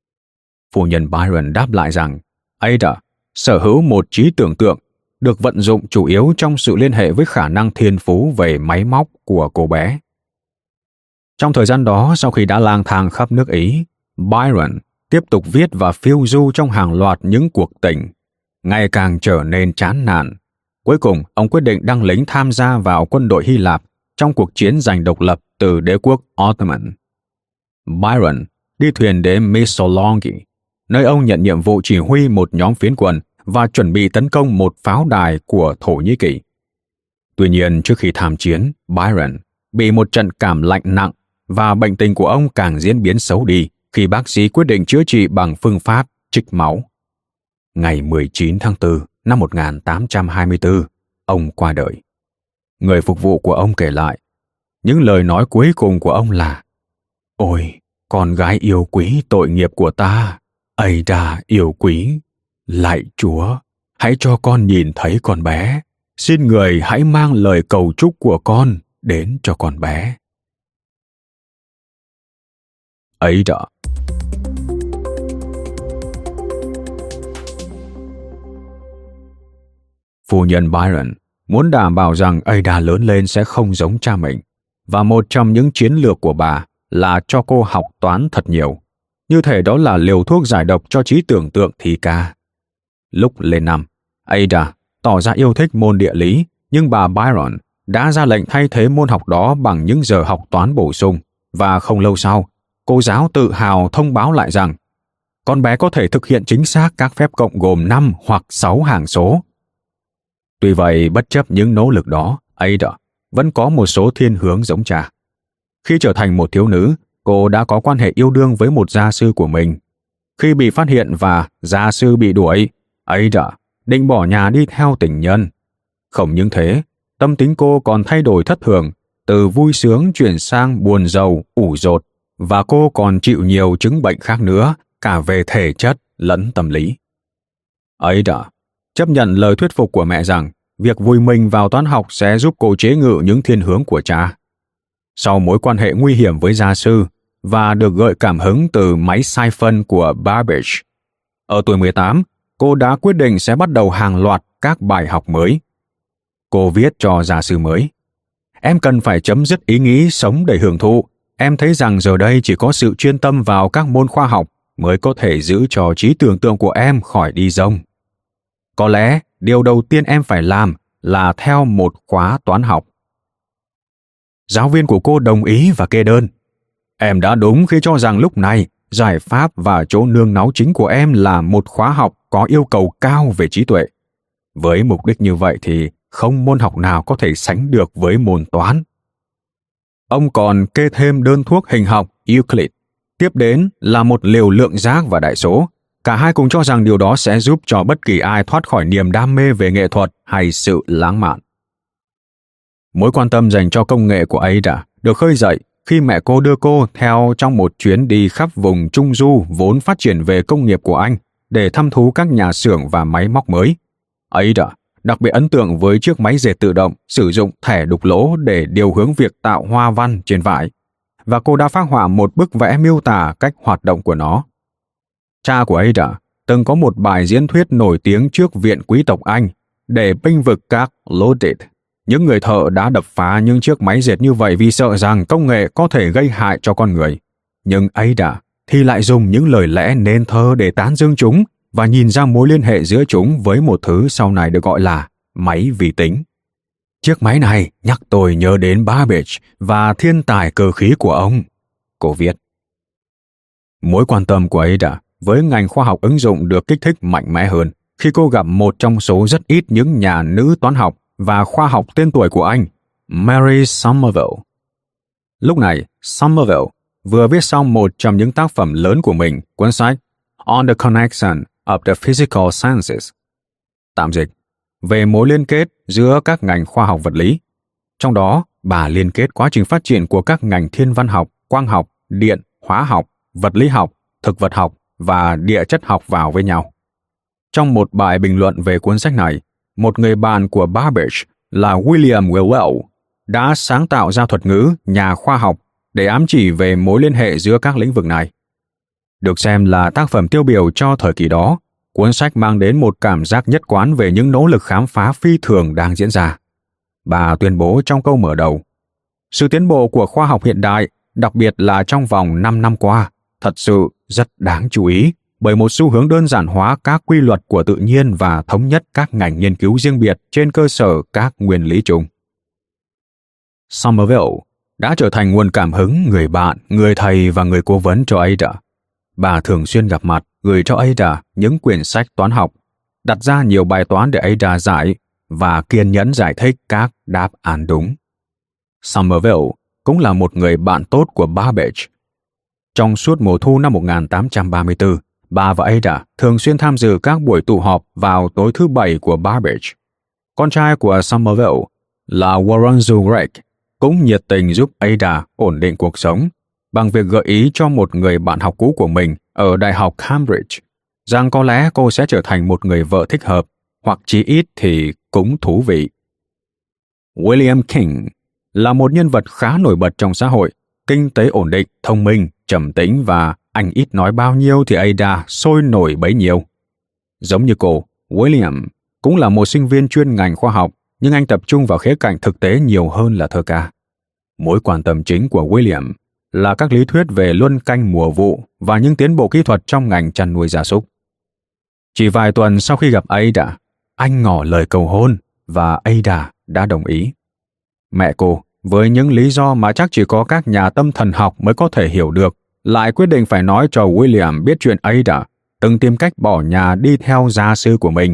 Phu nhân Byron đáp lại rằng Ada sở hữu một trí tưởng tượng được vận dụng chủ yếu trong sự liên hệ với khả năng thiên phú về máy móc của cô bé. Trong thời gian đó, sau khi đã lang thang khắp nước Ý, Byron tiếp tục viết và phiêu du trong hàng loạt những cuộc tình, ngày càng trở nên chán nản. Cuối cùng, ông quyết định đăng lính tham gia vào quân đội Hy Lạp trong cuộc chiến giành độc lập từ đế quốc Ottoman. Byron đi thuyền đến Missolonghi, nơi ông nhận nhiệm vụ chỉ huy một nhóm phiến quân và chuẩn bị tấn công một pháo đài của Thổ Nhĩ Kỳ. Tuy nhiên, trước khi tham chiến, Byron bị một trận cảm lạnh nặng và bệnh tình của ông càng diễn biến xấu đi khi bác sĩ quyết định chữa trị bằng phương pháp trích máu. Ngày 19 tháng 4 năm 1824, ông qua đời. Người phục vụ của ông kể lại, những lời nói cuối cùng của ông là: Ôi, con gái yêu quý tội nghiệp của ta, Ada yêu quý, lạy Chúa, hãy cho con nhìn thấy con bé. Xin Người hãy mang lời cầu chúc của con đến cho con bé. Ada. Phu nhân Byron muốn đảm bảo rằng Ada lớn lên sẽ không giống cha mình, và một trong những chiến lược của bà là cho cô học toán thật nhiều. Như thể đó là liều thuốc giải độc cho trí tưởng tượng thì ca. Lúc lên năm, Ada tỏ ra yêu thích môn địa lý, nhưng bà Byron đã ra lệnh thay thế môn học đó bằng những giờ học toán bổ sung, và không lâu sau, cô giáo tự hào thông báo lại rằng con bé có thể thực hiện chính xác các phép cộng gồm 5 hoặc 6 hàng số. Tuy vậy, bất chấp những nỗ lực đó, Ada vẫn có một số thiên hướng giống cha. Khi trở thành một thiếu nữ, cô đã có quan hệ yêu đương với một gia sư của mình. Khi bị phát hiện và gia sư bị đuổi, Ada định bỏ nhà đi theo tình nhân. Không những thế, tâm tính cô còn thay đổi thất thường, từ vui sướng chuyển sang buồn rầu, ủ dột, và cô còn chịu nhiều chứng bệnh khác nữa, cả về thể chất lẫn tâm lý. Ada chấp nhận lời thuyết phục của mẹ rằng việc vùi mình vào toán học sẽ giúp cô chế ngự những thiên hướng của cha. Sau mối quan hệ nguy hiểm với gia sư và được gợi cảm hứng từ máy xay phân của Babbage, ở tuổi 18, cô đã quyết định sẽ bắt đầu hàng loạt các bài học mới. Cô viết cho gia sư mới: Em cần phải chấm dứt ý nghĩ sống để hưởng thụ. em thấy rằng giờ đây chỉ có sự chuyên tâm vào các môn khoa học mới có thể giữ cho trí tưởng tượng của em khỏi đi rông. Có lẽ điều đầu tiên em phải làm là theo một khóa toán học. Giáo viên của cô đồng ý và kê đơn. Em đã đúng khi cho rằng lúc này giải pháp và chỗ nương náu chính của em là một khóa học có yêu cầu cao về trí tuệ. Với mục đích như vậy thì không môn học nào có thể sánh được với môn toán. Ông còn kê thêm đơn thuốc hình học Euclid. Tiếp đến là một liều lượng giác và đại số. Cả hai cùng cho rằng điều đó sẽ giúp cho bất kỳ ai thoát khỏi niềm đam mê về nghệ thuật hay sự lãng mạn. Mối quan tâm dành cho công nghệ của Ada được khơi dậy khi mẹ cô đưa cô theo trong một chuyến đi khắp vùng Trung Du vốn phát triển về công nghiệp của Anh để thăm thú các nhà xưởng và máy móc mới. Ada đặc biệt ấn tượng với chiếc máy dệt tự động sử dụng thẻ đục lỗ để điều hướng việc tạo hoa văn trên vải, và cô đã phác họa một bức vẽ miêu tả cách hoạt động của nó. Cha của Ada từng có một bài diễn thuyết nổi tiếng trước Viện Quý tộc Anh để bênh vực các Luddite, những người thợ đã đập phá những chiếc máy dệt như vậy vì sợ rằng công nghệ có thể gây hại cho con người. Nhưng Ada thì lại dùng những lời lẽ nên thơ để tán dương chúng và nhìn ra mối liên hệ giữa chúng với một thứ sau này được gọi là máy vi tính. Chiếc máy này nhắc tôi nhớ đến Babbage và thiên tài cơ khí của ông, cô viết. Mối quan tâm của Ada với ngành khoa học ứng dụng được kích thích mạnh mẽ hơn khi cô gặp một trong số rất ít những nhà nữ toán học và khoa học tên tuổi của Anh, Mary Somerville. Lúc này, Somerville vừa viết xong một trong những tác phẩm lớn của mình, cuốn sách On the Connection of the Physical Sciences, tạm dịch, về mối liên kết giữa các ngành khoa học vật lý. Trong đó, bà liên kết quá trình phát triển của các ngành thiên văn học, quang học, điện, hóa học, vật lý học, thực vật học và địa chất học vào với nhau. Trong một bài bình luận về cuốn sách này, một người bạn của Babbage là William Whewell đã sáng tạo ra thuật ngữ nhà khoa học để ám chỉ về mối liên hệ giữa các lĩnh vực này. Được xem là tác phẩm tiêu biểu cho thời kỳ đó, cuốn sách mang đến một cảm giác nhất quán về những nỗ lực khám phá phi thường đang diễn ra. Bà tuyên bố trong câu mở đầu, sự tiến bộ của khoa học hiện đại, đặc biệt là trong vòng 5 năm qua, thật sự rất đáng chú ý bởi một xu hướng đơn giản hóa các quy luật của tự nhiên và thống nhất các ngành nghiên cứu riêng biệt trên cơ sở các nguyên lý chung. Somerville đã trở thành nguồn cảm hứng, người bạn, người thầy và người cố vấn cho Ada. Bà thường xuyên gặp mặt, gửi cho Ada những quyển sách toán học, đặt ra nhiều bài toán để Ada giải và kiên nhẫn giải thích các đáp án đúng. Somerville cũng là một người bạn tốt của Babbage. Trong suốt mùa thu năm 1834, bà và Ada thường xuyên tham dự các buổi tụ họp vào tối thứ Bảy của Babbage. Con trai của Somerville là Warren Gregg cũng nhiệt tình giúp Ada ổn định cuộc sống bằng việc gợi ý cho một người bạn học cũ của mình ở Đại học Cambridge rằng có lẽ cô sẽ trở thành một người vợ thích hợp, hoặc chí ít thì cũng thú vị. William King là một nhân vật khá nổi bật trong xã hội, kinh tế ổn định, thông minh, trầm tĩnh và anh ít nói bao nhiêu thì Ada sôi nổi bấy nhiêu. Giống như cô, William cũng là một sinh viên chuyên ngành khoa học, nhưng anh tập trung vào khía cạnh thực tế nhiều hơn là thơ ca. Mối quan tâm chính của William là các lý thuyết về luân canh mùa vụ và những tiến bộ kỹ thuật trong ngành chăn nuôi gia súc. Chỉ vài tuần sau khi gặp Ada, anh ngỏ lời cầu hôn và Ada đã đồng ý. Mẹ cô, với những lý do mà chắc chỉ có các nhà tâm thần học mới có thể hiểu được, lại quyết định phải nói cho William biết chuyện Ada từng tìm cách bỏ nhà đi theo gia sư của mình.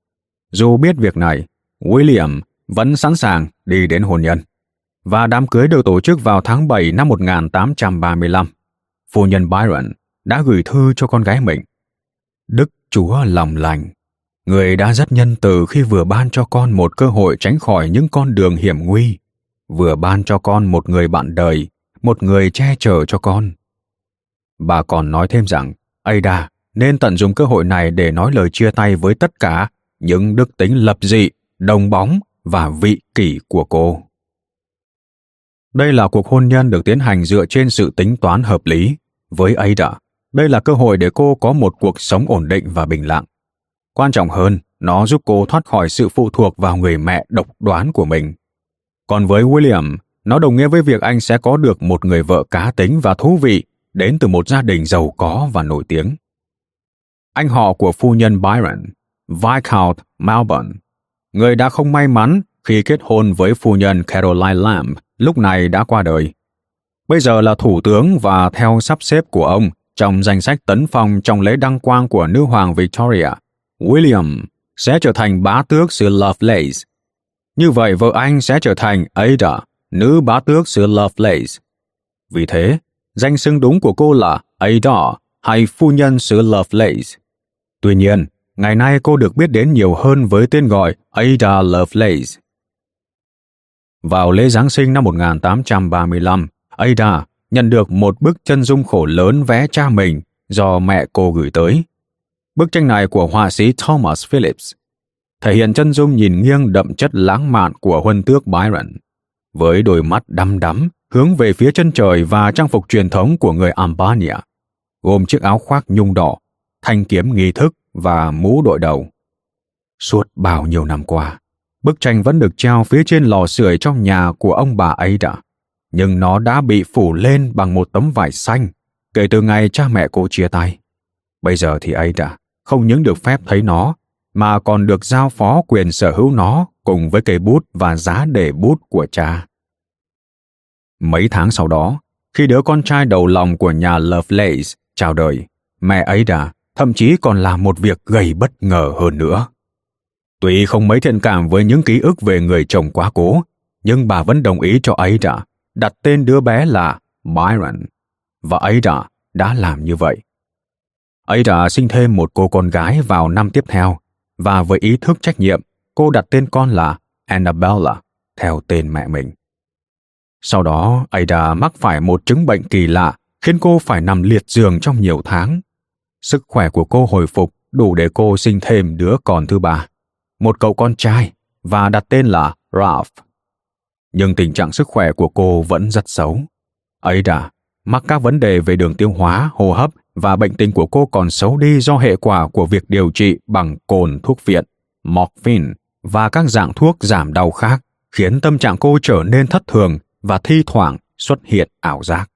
Dù biết việc này, William vẫn sẵn sàng đi đến hôn nhân, và đám cưới được tổ chức vào tháng 7 năm 1835. Phu nhân Byron đã gửi thư cho con gái mình. Đức Chúa lòng lành, Người đã rất nhân từ khi vừa ban cho con một cơ hội tránh khỏi những con đường hiểm nguy, vừa ban cho con một người bạn đời, một người che chở cho con. Bà còn nói thêm rằng Ada nên tận dụng cơ hội này để nói lời chia tay với tất cả những đức tính lập dị, đồng bóng và vị kỷ của cô. Đây là cuộc hôn nhân được tiến hành dựa trên sự tính toán hợp lý. Với Ada, đây là cơ hội để cô có một cuộc sống ổn định và bình lặng. Quan trọng hơn, nó giúp cô thoát khỏi sự phụ thuộc vào người mẹ độc đoán của mình. Còn với William, Nó đồng nghĩa với việc anh sẽ có được một người vợ cá tính và thú vị đến từ một gia đình giàu có và nổi tiếng. Anh họ của phu nhân Byron, Viscount Melbourne, người đã không may mắn khi kết hôn với phu nhân Caroline Lamb, lúc này đã qua đời. Bây giờ là thủ tướng và theo sắp xếp của ông trong danh sách tấn phong trong lễ đăng quang của nữ hoàng Victoria, William sẽ trở thành bá tước xứ Lovelace. Như vậy vợ anh sẽ trở thành Ada, nữ bá tước xứ Lovelace. Vì thế, danh xưng đúng của cô là Ada hay phu nhân xứ Lovelace. Tuy nhiên, ngày nay cô được biết đến nhiều hơn với tên gọi Ada Lovelace. Vào lễ Giáng sinh năm 1835, Ada nhận được một bức chân dung khổ lớn vẽ cha mình do mẹ cô gửi tới. Bức tranh này của họa sĩ Thomas Phillips thể hiện chân dung nhìn nghiêng đậm chất lãng mạn của huân tước Byron, với đôi mắt đăm đắm hướng về phía chân trời và trang phục truyền thống của người Albania, gồm chiếc áo khoác nhung đỏ, thanh kiếm nghi thức và mũ đội đầu. Suốt bao nhiêu năm qua, bức tranh vẫn được treo phía trên lò sưởi trong nhà của ông bà Ada, nhưng nó đã bị phủ lên bằng một tấm vải xanh kể từ ngày cha mẹ cô chia tay. Bây giờ thì Ada không những được phép thấy nó, mà còn được giao phó quyền sở hữu nó cùng với cây bút và giá để bút của cha. Mấy tháng sau đó, khi đứa con trai đầu lòng của nhà Lovelace chào đời, mẹ Ada thậm chí còn làm một việc gây bất ngờ hơn nữa. Tuy không mấy thiện cảm với những ký ức về người chồng quá cố, nhưng bà vẫn đồng ý cho Ada đặt tên đứa bé là Byron, và Ada đã làm như vậy. Ada sinh thêm một cô con gái vào năm tiếp theo, và với ý thức trách nhiệm, cô đặt tên con là Annabella, theo tên mẹ mình. Sau đó, Ada mắc phải một chứng bệnh kỳ lạ khiến cô phải nằm liệt giường trong nhiều tháng. Sức khỏe của cô hồi phục đủ để cô sinh thêm đứa con thứ ba, một cậu con trai, và đặt tên là Ralph. Nhưng tình trạng sức khỏe của cô vẫn rất xấu. Ada mắc các vấn đề về đường tiêu hóa, hô hấp, và bệnh tình của cô còn xấu đi do hệ quả của việc điều trị bằng cồn thuốc viện, morphine và các dạng thuốc giảm đau khác, khiến tâm trạng cô trở nên thất thường và thi thoảng xuất hiện ảo giác.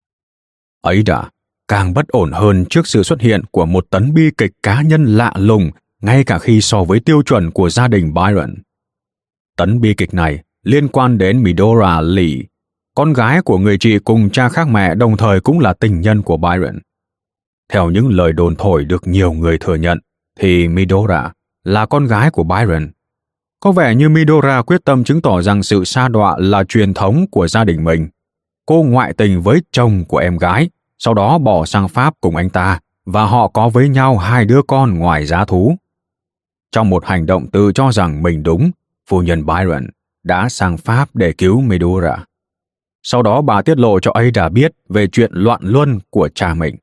Ada càng bất ổn hơn trước sự xuất hiện của một tấn bi kịch cá nhân lạ lùng, ngay cả khi so với tiêu chuẩn của gia đình Byron. Tấn bi kịch này liên quan đến Medora Lee, con gái của người chị cùng cha khác mẹ, đồng thời cũng là tình nhân của Byron. Theo những lời đồn thổi được nhiều người thừa nhận, thì Medora là con gái của Byron. Có vẻ như Medora quyết tâm chứng tỏ rằng sự sa đọa là truyền thống của gia đình mình. Cô ngoại tình với chồng của em gái, sau đó bỏ sang Pháp cùng anh ta, và họ có với nhau 2 đứa con ngoài giá thú. Trong một hành động tự cho rằng mình đúng, phu nhân Byron đã sang Pháp để cứu Medora. Sau đó bà tiết lộ cho Ada biết về chuyện loạn luân của cha mình.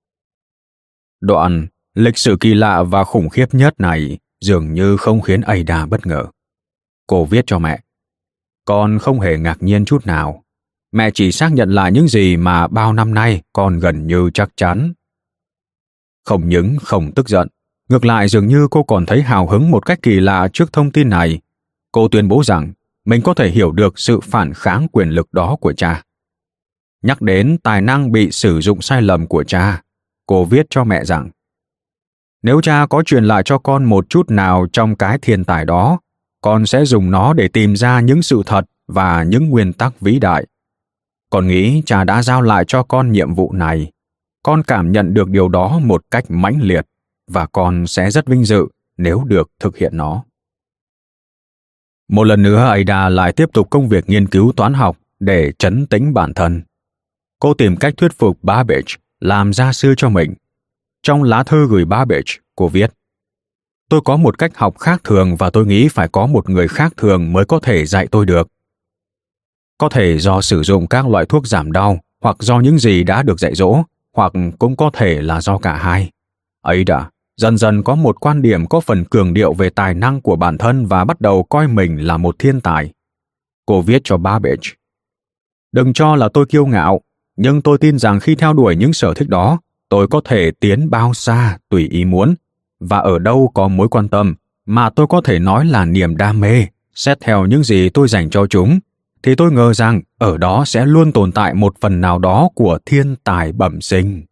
Đoạn lịch sử kỳ lạ và khủng khiếp nhất này dường như không khiến Ada bất ngờ. Cô viết cho mẹ: "Con không hề ngạc nhiên chút nào. Mẹ chỉ xác nhận lại những gì mà bao năm nay con gần như chắc chắn." Không những không tức giận, ngược lại dường như cô còn thấy hào hứng một cách kỳ lạ trước thông tin này. Cô tuyên bố rằng mình có thể hiểu được sự phản kháng quyền lực đó của cha. Nhắc đến tài năng bị sử dụng sai lầm của cha, cô viết cho mẹ rằng: "Nếu cha có truyền lại cho con một chút nào trong cái thiên tài đó, con sẽ dùng nó để tìm ra những sự thật và những nguyên tắc vĩ đại. Con nghĩ cha đã giao lại cho con nhiệm vụ này. Con cảm nhận được điều đó một cách mãnh liệt, và con sẽ rất vinh dự nếu được thực hiện nó." Một lần nữa, Ada lại tiếp tục công việc nghiên cứu toán học để trấn tĩnh bản thân. Cô tìm cách thuyết phục Babbage làm gia sư cho mình. Trong lá thư gửi Babbage, cô viết: "Tôi có một cách học khác thường và tôi nghĩ phải có một người khác thường mới có thể dạy tôi được. Có thể do sử dụng các loại thuốc giảm đau, hoặc do những gì đã được dạy dỗ, hoặc cũng có thể là do cả hai." Ada dần dần có một quan điểm có phần cường điệu về tài năng của bản thân và bắt đầu coi mình là một thiên tài. Cô viết cho Babbage: "Đừng cho là tôi kiêu ngạo, nhưng tôi tin rằng khi theo đuổi những sở thích đó, tôi có thể tiến bao xa tùy ý muốn, và ở đâu có mối quan tâm mà tôi có thể nói là niềm đam mê, xét theo những gì tôi dành cho chúng, thì tôi ngờ rằng ở đó sẽ luôn tồn tại một phần nào đó của thiên tài bẩm sinh.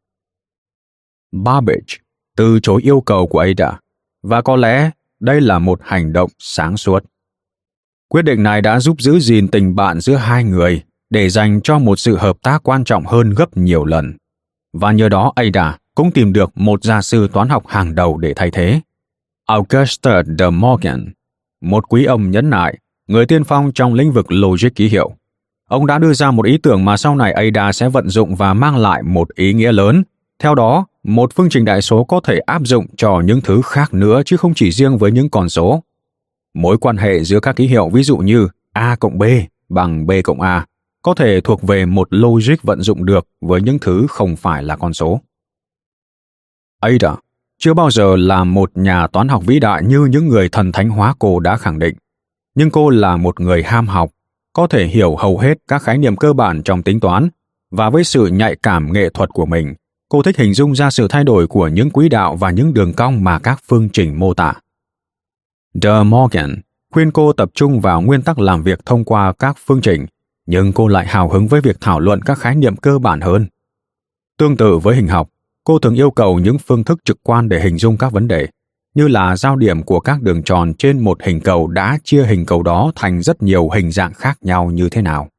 Babbage từ chối yêu cầu của Ada, và có lẽ đây là một hành động sáng suốt. Quyết định này đã giúp giữ gìn tình bạn giữa hai người để dành cho một sự hợp tác quan trọng hơn gấp nhiều lần. Và nhờ đó Ada cũng tìm được một gia sư toán học hàng đầu để thay thế. Auguste de Morgan, một quý ông nhẫn nại, người tiên phong trong lĩnh vực logic ký hiệu. Ông đã đưa ra một ý tưởng mà sau này Ada sẽ vận dụng và mang lại một ý nghĩa lớn. Theo đó, một phương trình đại số có thể áp dụng cho những thứ khác nữa chứ không chỉ riêng với những con số. Mối quan hệ giữa các ký hiệu ví dụ như A cộng B bằng B cộng A có thể thuộc về một logic vận dụng được với những thứ không phải là con số. Ada chưa bao giờ là một nhà toán học vĩ đại như những người thần thánh hóa cô đã khẳng định, nhưng cô là một người ham học, có thể hiểu hầu hết các khái niệm cơ bản trong tính toán, và với sự nhạy cảm nghệ thuật của mình, cô thích hình dung ra sự thay đổi của những quỹ đạo và những đường cong mà các phương trình mô tả. De Morgan khuyên cô tập trung vào nguyên tắc làm việc thông qua các phương trình, nhưng cô lại hào hứng với việc thảo luận các khái niệm cơ bản hơn. Tương tự với hình học, cô thường yêu cầu những phương thức trực quan để hình dung các vấn đề, như là giao điểm của các đường tròn trên một hình cầu đã chia hình cầu đó thành rất nhiều hình dạng khác nhau như thế nào.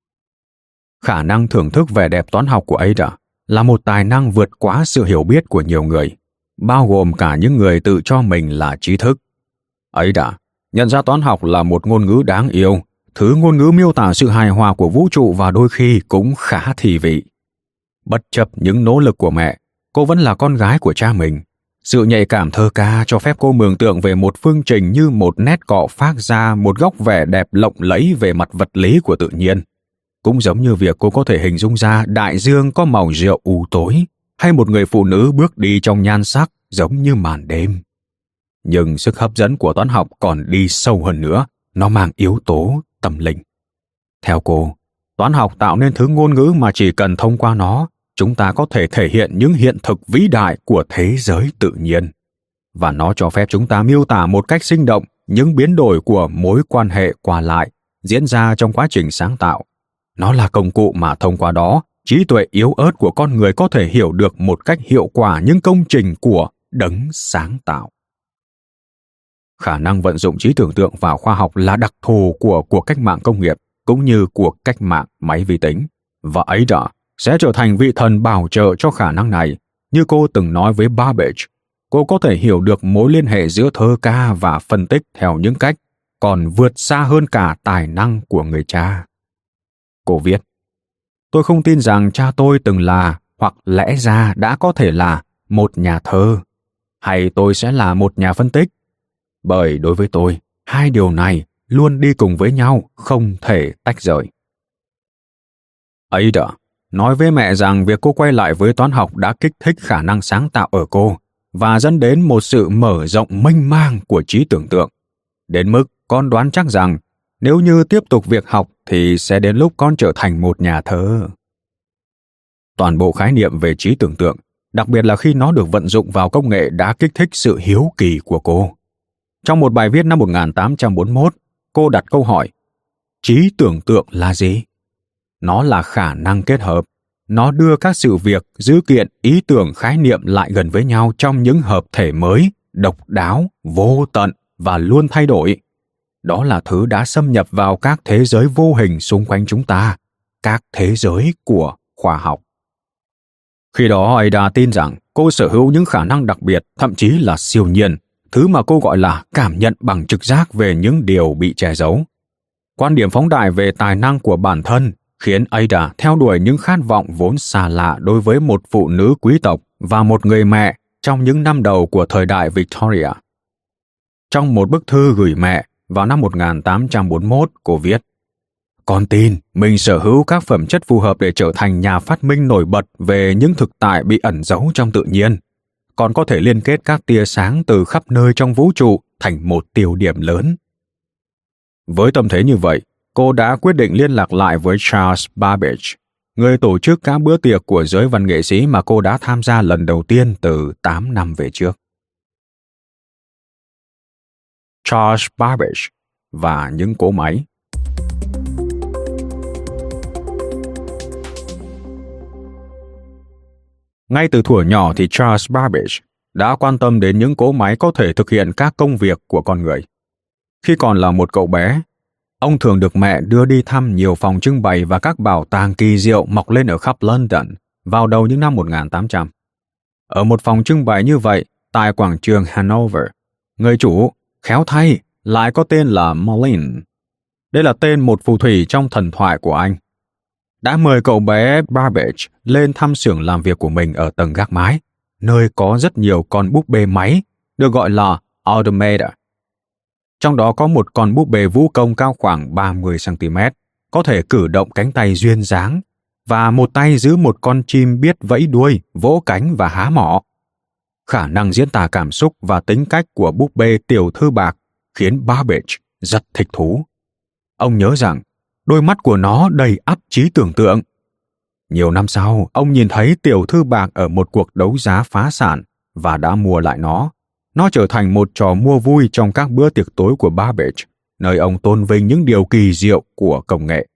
Khả năng thưởng thức vẻ đẹp toán học của Ada là một tài năng vượt quá sự hiểu biết của nhiều người, bao gồm cả những người tự cho mình là trí thức. Ada nhận ra toán học là một ngôn ngữ đáng yêu, thứ ngôn ngữ miêu tả sự hài hòa của vũ trụ và đôi khi cũng khá thi vị. Bất chấp những nỗ lực của mẹ, cô vẫn là con gái của cha mình. Sự nhạy cảm thơ ca cho phép cô mường tượng về một phương trình như một nét cọ phác ra một góc vẻ đẹp lộng lẫy về mặt vật lý của tự nhiên. Cũng giống như việc cô có thể hình dung ra đại dương có màu rượu u tối, hay một người phụ nữ bước đi trong nhan sắc giống như màn đêm. Nhưng sức hấp dẫn của toán học còn đi sâu hơn nữa, nó mang yếu tố tâm linh. Theo cô, toán học tạo nên thứ ngôn ngữ mà chỉ cần thông qua nó, chúng ta có thể thể hiện những hiện thực vĩ đại của thế giới tự nhiên. Và nó cho phép chúng ta miêu tả một cách sinh động những biến đổi của mối quan hệ qua lại diễn ra trong quá trình sáng tạo. Nó là công cụ mà thông qua đó, trí tuệ yếu ớt của con người có thể hiểu được một cách hiệu quả những công trình của đấng sáng tạo. Khả năng vận dụng trí tưởng tượng vào khoa học là đặc thù của cuộc cách mạng công nghiệp cũng như cuộc cách mạng máy vi tính, và Ada sẽ trở thành vị thần bảo trợ cho khả năng này. Như cô từng nói với Babbage, cô có thể hiểu được mối liên hệ giữa thơ ca và phân tích theo những cách còn vượt xa hơn cả tài năng của người cha. Cô viết, tôi không tin rằng cha tôi từng là hoặc lẽ ra đã có thể là một nhà thơ, hay tôi sẽ là một nhà phân tích. Bởi đối với tôi, hai điều này luôn đi cùng với nhau, không thể tách rời. Ada nói với mẹ rằng việc cô quay lại với toán học đã kích thích khả năng sáng tạo ở cô và dẫn đến một sự mở rộng mênh mang của trí tưởng tượng. Đến mức con đoán chắc rằng nếu như tiếp tục việc học thì sẽ đến lúc con trở thành một nhà thơ. Toàn bộ khái niệm về trí tưởng tượng, đặc biệt là khi nó được vận dụng vào công nghệ, đã kích thích sự hiếu kỳ của cô. Trong một bài viết năm 1841, cô đặt câu hỏi, trí tưởng tượng là gì? Nó là khả năng kết hợp. Nó đưa các sự việc, dữ kiện, ý tưởng, khái niệm lại gần với nhau trong những hợp thể mới, độc đáo, vô tận và luôn thay đổi. Đó là thứ đã xâm nhập vào các thế giới vô hình xung quanh chúng ta, các thế giới của khoa học. Khi đó, Ada tin rằng cô sở hữu những khả năng đặc biệt, thậm chí là siêu nhiên, thứ mà cô gọi là cảm nhận bằng trực giác về những điều bị che giấu. Quan điểm phóng đại về tài năng của bản thân khiến Ada theo đuổi những khát vọng vốn xa lạ đối với một phụ nữ quý tộc và một người mẹ trong những năm đầu của thời đại Victoria. Trong một bức thư gửi mẹ vào năm 1841, cô viết, con tin mình sở hữu các phẩm chất phù hợp để trở thành nhà phát minh nổi bật về những thực tại bị ẩn giấu trong tự nhiên. Còn có thể liên kết các tia sáng từ khắp nơi trong vũ trụ thành một tiêu điểm lớn. Với tâm thế như vậy, cô đã quyết định liên lạc lại với Charles Babbage, người tổ chức các bữa tiệc của giới văn nghệ sĩ mà cô đã tham gia lần đầu tiên từ 8 năm về trước. Charles Babbage và những cỗ máy. Ngay từ thuở nhỏ thì Charles Babbage đã quan tâm đến những cỗ máy có thể thực hiện các công việc của con người. Khi còn là một cậu bé, ông thường được mẹ đưa đi thăm nhiều phòng trưng bày và các bảo tàng kỳ diệu mọc lên ở khắp London vào đầu những năm 1800. Ở một phòng trưng bày như vậy, tại quảng trường Hanover, người chủ, khéo thay, lại có tên là Merlin. Đây là tên một phù thủy trong thần thoại của Anh. Đã mời cậu bé Babbage lên thăm xưởng làm việc của mình ở tầng gác mái, nơi có rất nhiều con búp bê máy, được gọi là automata. Trong đó có một con búp bê vũ công cao khoảng 30cm, có thể cử động cánh tay duyên dáng, và một tay giữ một con chim biết vẫy đuôi, vỗ cánh và há mỏ. Khả năng diễn tả cảm xúc và tính cách của búp bê tiểu thư bạc khiến Babbage rất thích thú. Ông nhớ rằng đôi mắt của nó đầy ắp trí tưởng tượng. Nhiều năm sau, ông nhìn thấy tiểu thư bạc ở một cuộc đấu giá phá sản và đã mua lại nó. Nó trở thành một trò mua vui trong các bữa tiệc tối của Babbage, nơi ông tôn vinh những điều kỳ diệu của công nghệ.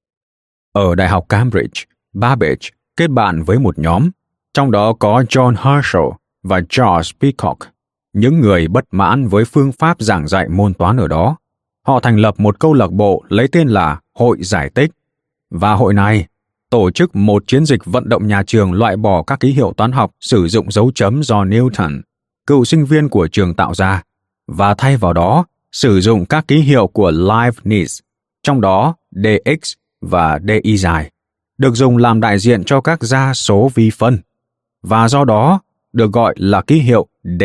Ở Đại học Cambridge, Babbage kết bạn với một nhóm, trong đó có John Herschel và George Peacock, những người bất mãn với phương pháp giảng dạy môn toán ở đó. Họ thành lập một câu lạc bộ lấy tên là Hội Giải Tích, và hội này tổ chức một chiến dịch vận động nhà trường loại bỏ các ký hiệu toán học sử dụng dấu chấm do Newton, cựu sinh viên của trường tạo ra, và thay vào đó sử dụng các ký hiệu của Leibniz, trong đó dx và dy dài, được dùng làm đại diện cho các gia số vi phân, và do đó được gọi là ký hiệu D.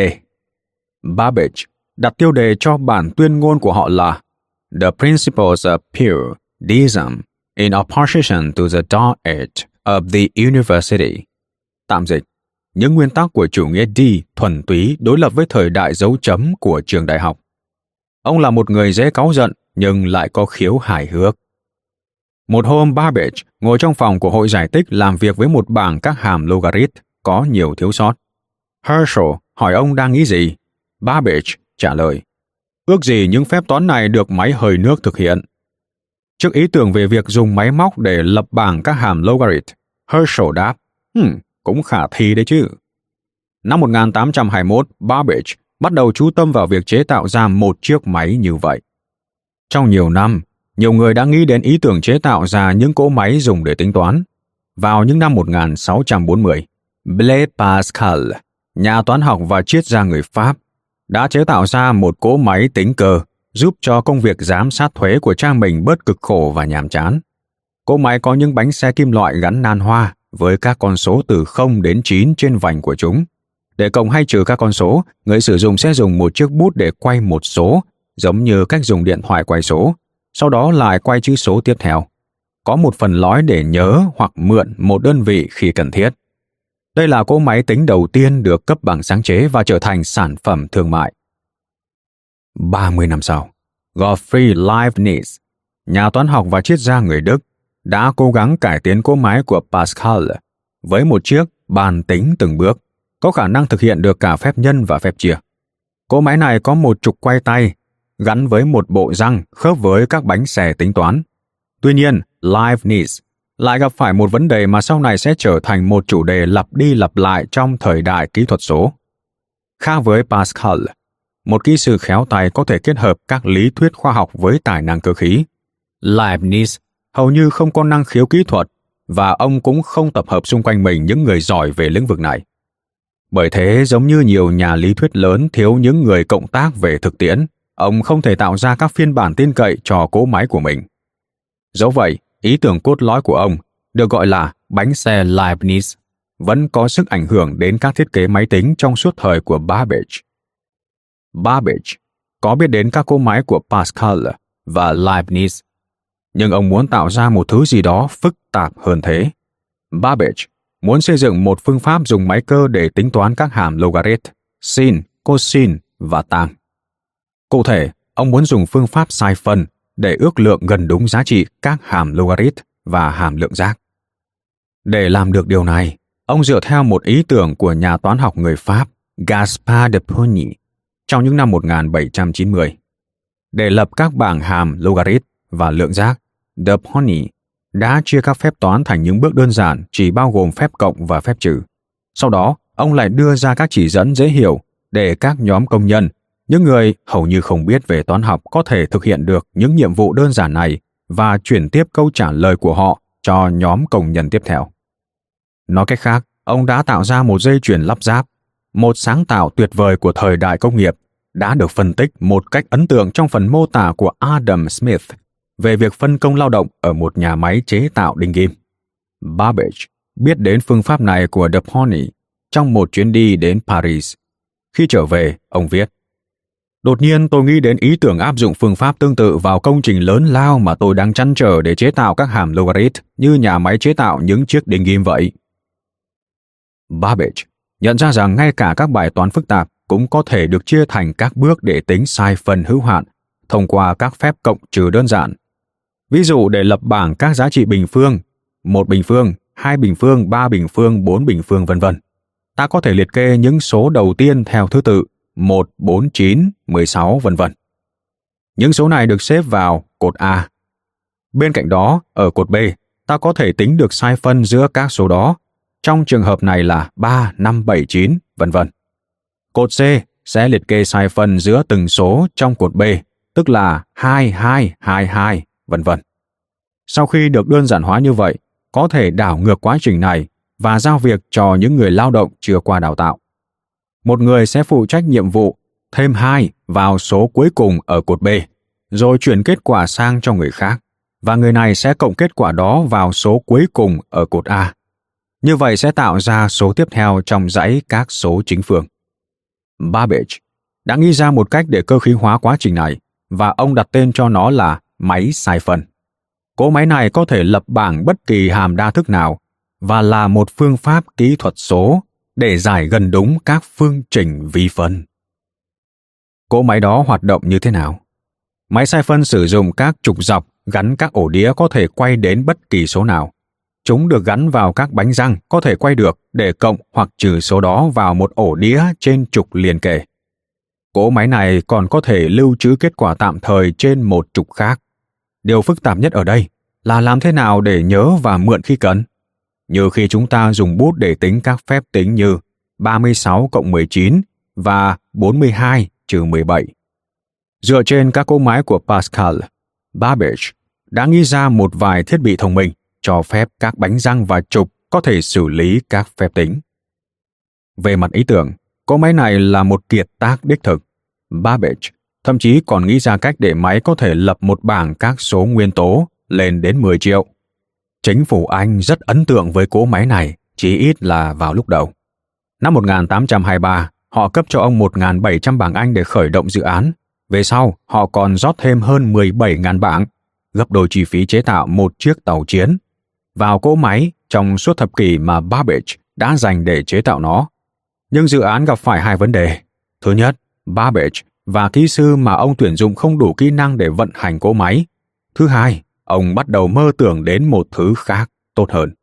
Babbage đặt tiêu đề cho bản tuyên ngôn của họ là The Principles of Pure Deism in Opposition to the Dark Age of the University. Tạm dịch, những nguyên tắc của chủ nghĩa D thuần túy đối lập với thời đại dấu chấm của trường đại học. Ông là một người dễ cáu giận nhưng lại có khiếu hài hước. Một hôm, Babbage ngồi trong phòng của Hội Giải Tích làm việc với một bảng các hàm logarit có nhiều thiếu sót. Herschel hỏi ông đang nghĩ gì. Babbage trả lời, ước gì những phép toán này được máy hơi nước thực hiện. Trước ý tưởng về việc dùng máy móc để lập bảng các hàm logarit, Herschel đáp, cũng khả thi đấy chứ. Năm 1821, Babbage bắt đầu chú tâm vào việc chế tạo ra một chiếc máy như vậy. Trong nhiều năm, nhiều người đã nghĩ đến ý tưởng chế tạo ra những cỗ máy dùng để tính toán. Vào những năm 1640, Blaise Pascal, nhà toán học và triết gia người Pháp, đã chế tạo ra một cỗ máy tính cơ giúp cho công việc giám sát thuế của cha mình bớt cực khổ và nhàm chán. Cỗ máy có những bánh xe kim loại gắn nan hoa với các con số từ 0 đến 9 trên vành của chúng. Để cộng hay trừ các con số, người sử dụng sẽ dùng một chiếc bút để quay một số, giống như cách dùng điện thoại quay số, sau đó lại quay chữ số tiếp theo. Có một phần lõi để nhớ hoặc mượn một đơn vị khi cần thiết. Đây là cỗ máy tính đầu tiên được cấp bằng sáng chế và trở thành sản phẩm thương mại. 30 năm sau, Gottfried Leibniz, nhà toán học và triết gia người Đức, đã cố gắng cải tiến cỗ máy của Pascal với một chiếc bàn tính từng bước, có khả năng thực hiện được cả phép nhân và phép chia. Cỗ máy này có một trục quay tay, gắn với một bộ răng khớp với các bánh xe tính toán. Tuy nhiên, Leibniz lại gặp phải một vấn đề mà sau này sẽ trở thành một chủ đề lặp đi lặp lại trong thời đại kỹ thuật số. Khác với Pascal, một kỹ sư khéo tay có thể kết hợp các lý thuyết khoa học với tài năng cơ khí. Leibniz hầu như không có năng khiếu kỹ thuật, và ông cũng không tập hợp xung quanh mình những người giỏi về lĩnh vực này. Bởi thế, giống như nhiều nhà lý thuyết lớn thiếu những người cộng tác về thực tiễn, ông không thể tạo ra các phiên bản tin cậy cho cỗ máy của mình. Dẫu vậy, ý tưởng cốt lõi của ông, được gọi là bánh xe Leibniz, vẫn có sức ảnh hưởng đến các thiết kế máy tính trong suốt thời của Babbage. Babbage có biết đến các cỗ máy của Pascal và Leibniz, nhưng ông muốn tạo ra một thứ gì đó phức tạp hơn thế. Babbage muốn xây dựng một phương pháp dùng máy cơ để tính toán các hàm logarit, sin, cosin và tan. Cụ thể, ông muốn dùng phương pháp sai phân để ước lượng gần đúng giá trị các hàm logarit và hàm lượng giác. Để làm được điều này, ông dựa theo một ý tưởng của nhà toán học người Pháp Gaspard de Progny trong những năm 1790. Để lập các bảng hàm logarit và lượng giác, de Progny đã chia các phép toán thành những bước đơn giản chỉ bao gồm phép cộng và phép trừ. Sau đó, ông lại đưa ra các chỉ dẫn dễ hiểu để các nhóm công nhân, những người hầu như không biết về toán học, có thể thực hiện được những nhiệm vụ đơn giản này và chuyển tiếp câu trả lời của họ cho nhóm công nhân tiếp theo. Nói cách khác, ông đã tạo ra một dây chuyền lắp ráp, một sáng tạo tuyệt vời của thời đại công nghiệp, đã được phân tích một cách ấn tượng trong phần mô tả của Adam Smith về việc phân công lao động ở một nhà máy chế tạo đinh ghim. Babbage biết đến phương pháp này của De Pony trong một chuyến đi đến Paris. Khi trở về, ông viết: "Đột nhiên tôi nghĩ đến ý tưởng áp dụng phương pháp tương tự vào công trình lớn lao mà tôi đang trăn trở để chế tạo các hàm logarit như nhà máy chế tạo những chiếc đinh ghim vậy." Babbage nhận ra rằng ngay cả các bài toán phức tạp cũng có thể được chia thành các bước để tính sai phần hữu hạn thông qua các phép cộng trừ đơn giản. Ví dụ để lập bảng các giá trị bình phương, 1 bình phương, 2 bình phương, 3 bình phương, 4 bình phương vân vân. Ta có thể liệt kê những số đầu tiên theo thứ tự 1, 4, 9, 16 vân vân. Những số này được xếp vào cột A. Bên cạnh đó, ở cột B, ta có thể tính được sai phân giữa các số đó. Trong trường hợp này là 3, 5, 7, 9, vân vân. Cột C sẽ liệt kê sai phân giữa từng số trong cột B, tức là 2, 2, 2, 2, vân vân. Sau khi được đơn giản hóa như vậy, có thể đảo ngược quá trình này và giao việc cho những người lao động chưa qua đào tạo. Một người sẽ phụ trách nhiệm vụ thêm 2 vào số cuối cùng ở cột B, rồi chuyển kết quả sang cho người khác, và người này sẽ cộng kết quả đó vào số cuối cùng ở cột A. Như vậy sẽ tạo ra số tiếp theo trong dãy các số chính phương. Babbage đã nghĩ ra một cách để cơ khí hóa quá trình này, và ông đặt tên cho nó là máy sai phân. Cỗ máy này có thể lập bảng bất kỳ hàm đa thức nào và là một phương pháp kỹ thuật số để giải gần đúng các phương trình vi phân. Cỗ máy đó hoạt động như thế nào? Máy sai phân sử dụng các trục dọc gắn các ổ đĩa có thể quay đến bất kỳ số nào. Chúng được gắn vào các bánh răng có thể quay được để cộng hoặc trừ số đó vào một ổ đĩa trên trục liền kề. Cỗ máy này còn có thể lưu trữ kết quả tạm thời trên một trục khác. Điều phức tạp nhất ở đây là làm thế nào để nhớ và mượn khi cần. Như khi chúng ta dùng bút để tính các phép tính như 36 cộng 19 và 42 trừ 17. Dựa trên các cỗ máy của Pascal, Babbage đã nghĩ ra một vài thiết bị thông minh cho phép các bánh răng và trục có thể xử lý các phép tính. Về mặt ý tưởng, cỗ máy này là một kiệt tác đích thực. Babbage thậm chí còn nghĩ ra cách để máy có thể lập một bảng các số nguyên tố lên đến 10 triệu. Chính phủ Anh rất ấn tượng với cỗ máy này, chỉ ít là vào lúc đầu. Năm 1823, họ cấp cho ông 1.700 bảng Anh để khởi động dự án. Về sau, họ còn rót thêm hơn 17.000 bảng, gấp đôi chi phí chế tạo một chiếc tàu chiến, vào cỗ máy trong suốt thập kỷ mà Babbage đã dành để chế tạo nó. Nhưng dự án gặp phải hai vấn đề. Thứ nhất, Babbage và kỹ sư mà ông tuyển dụng không đủ kỹ năng để vận hành cỗ máy. Thứ hai, ông bắt đầu mơ tưởng đến một thứ khác tốt hơn.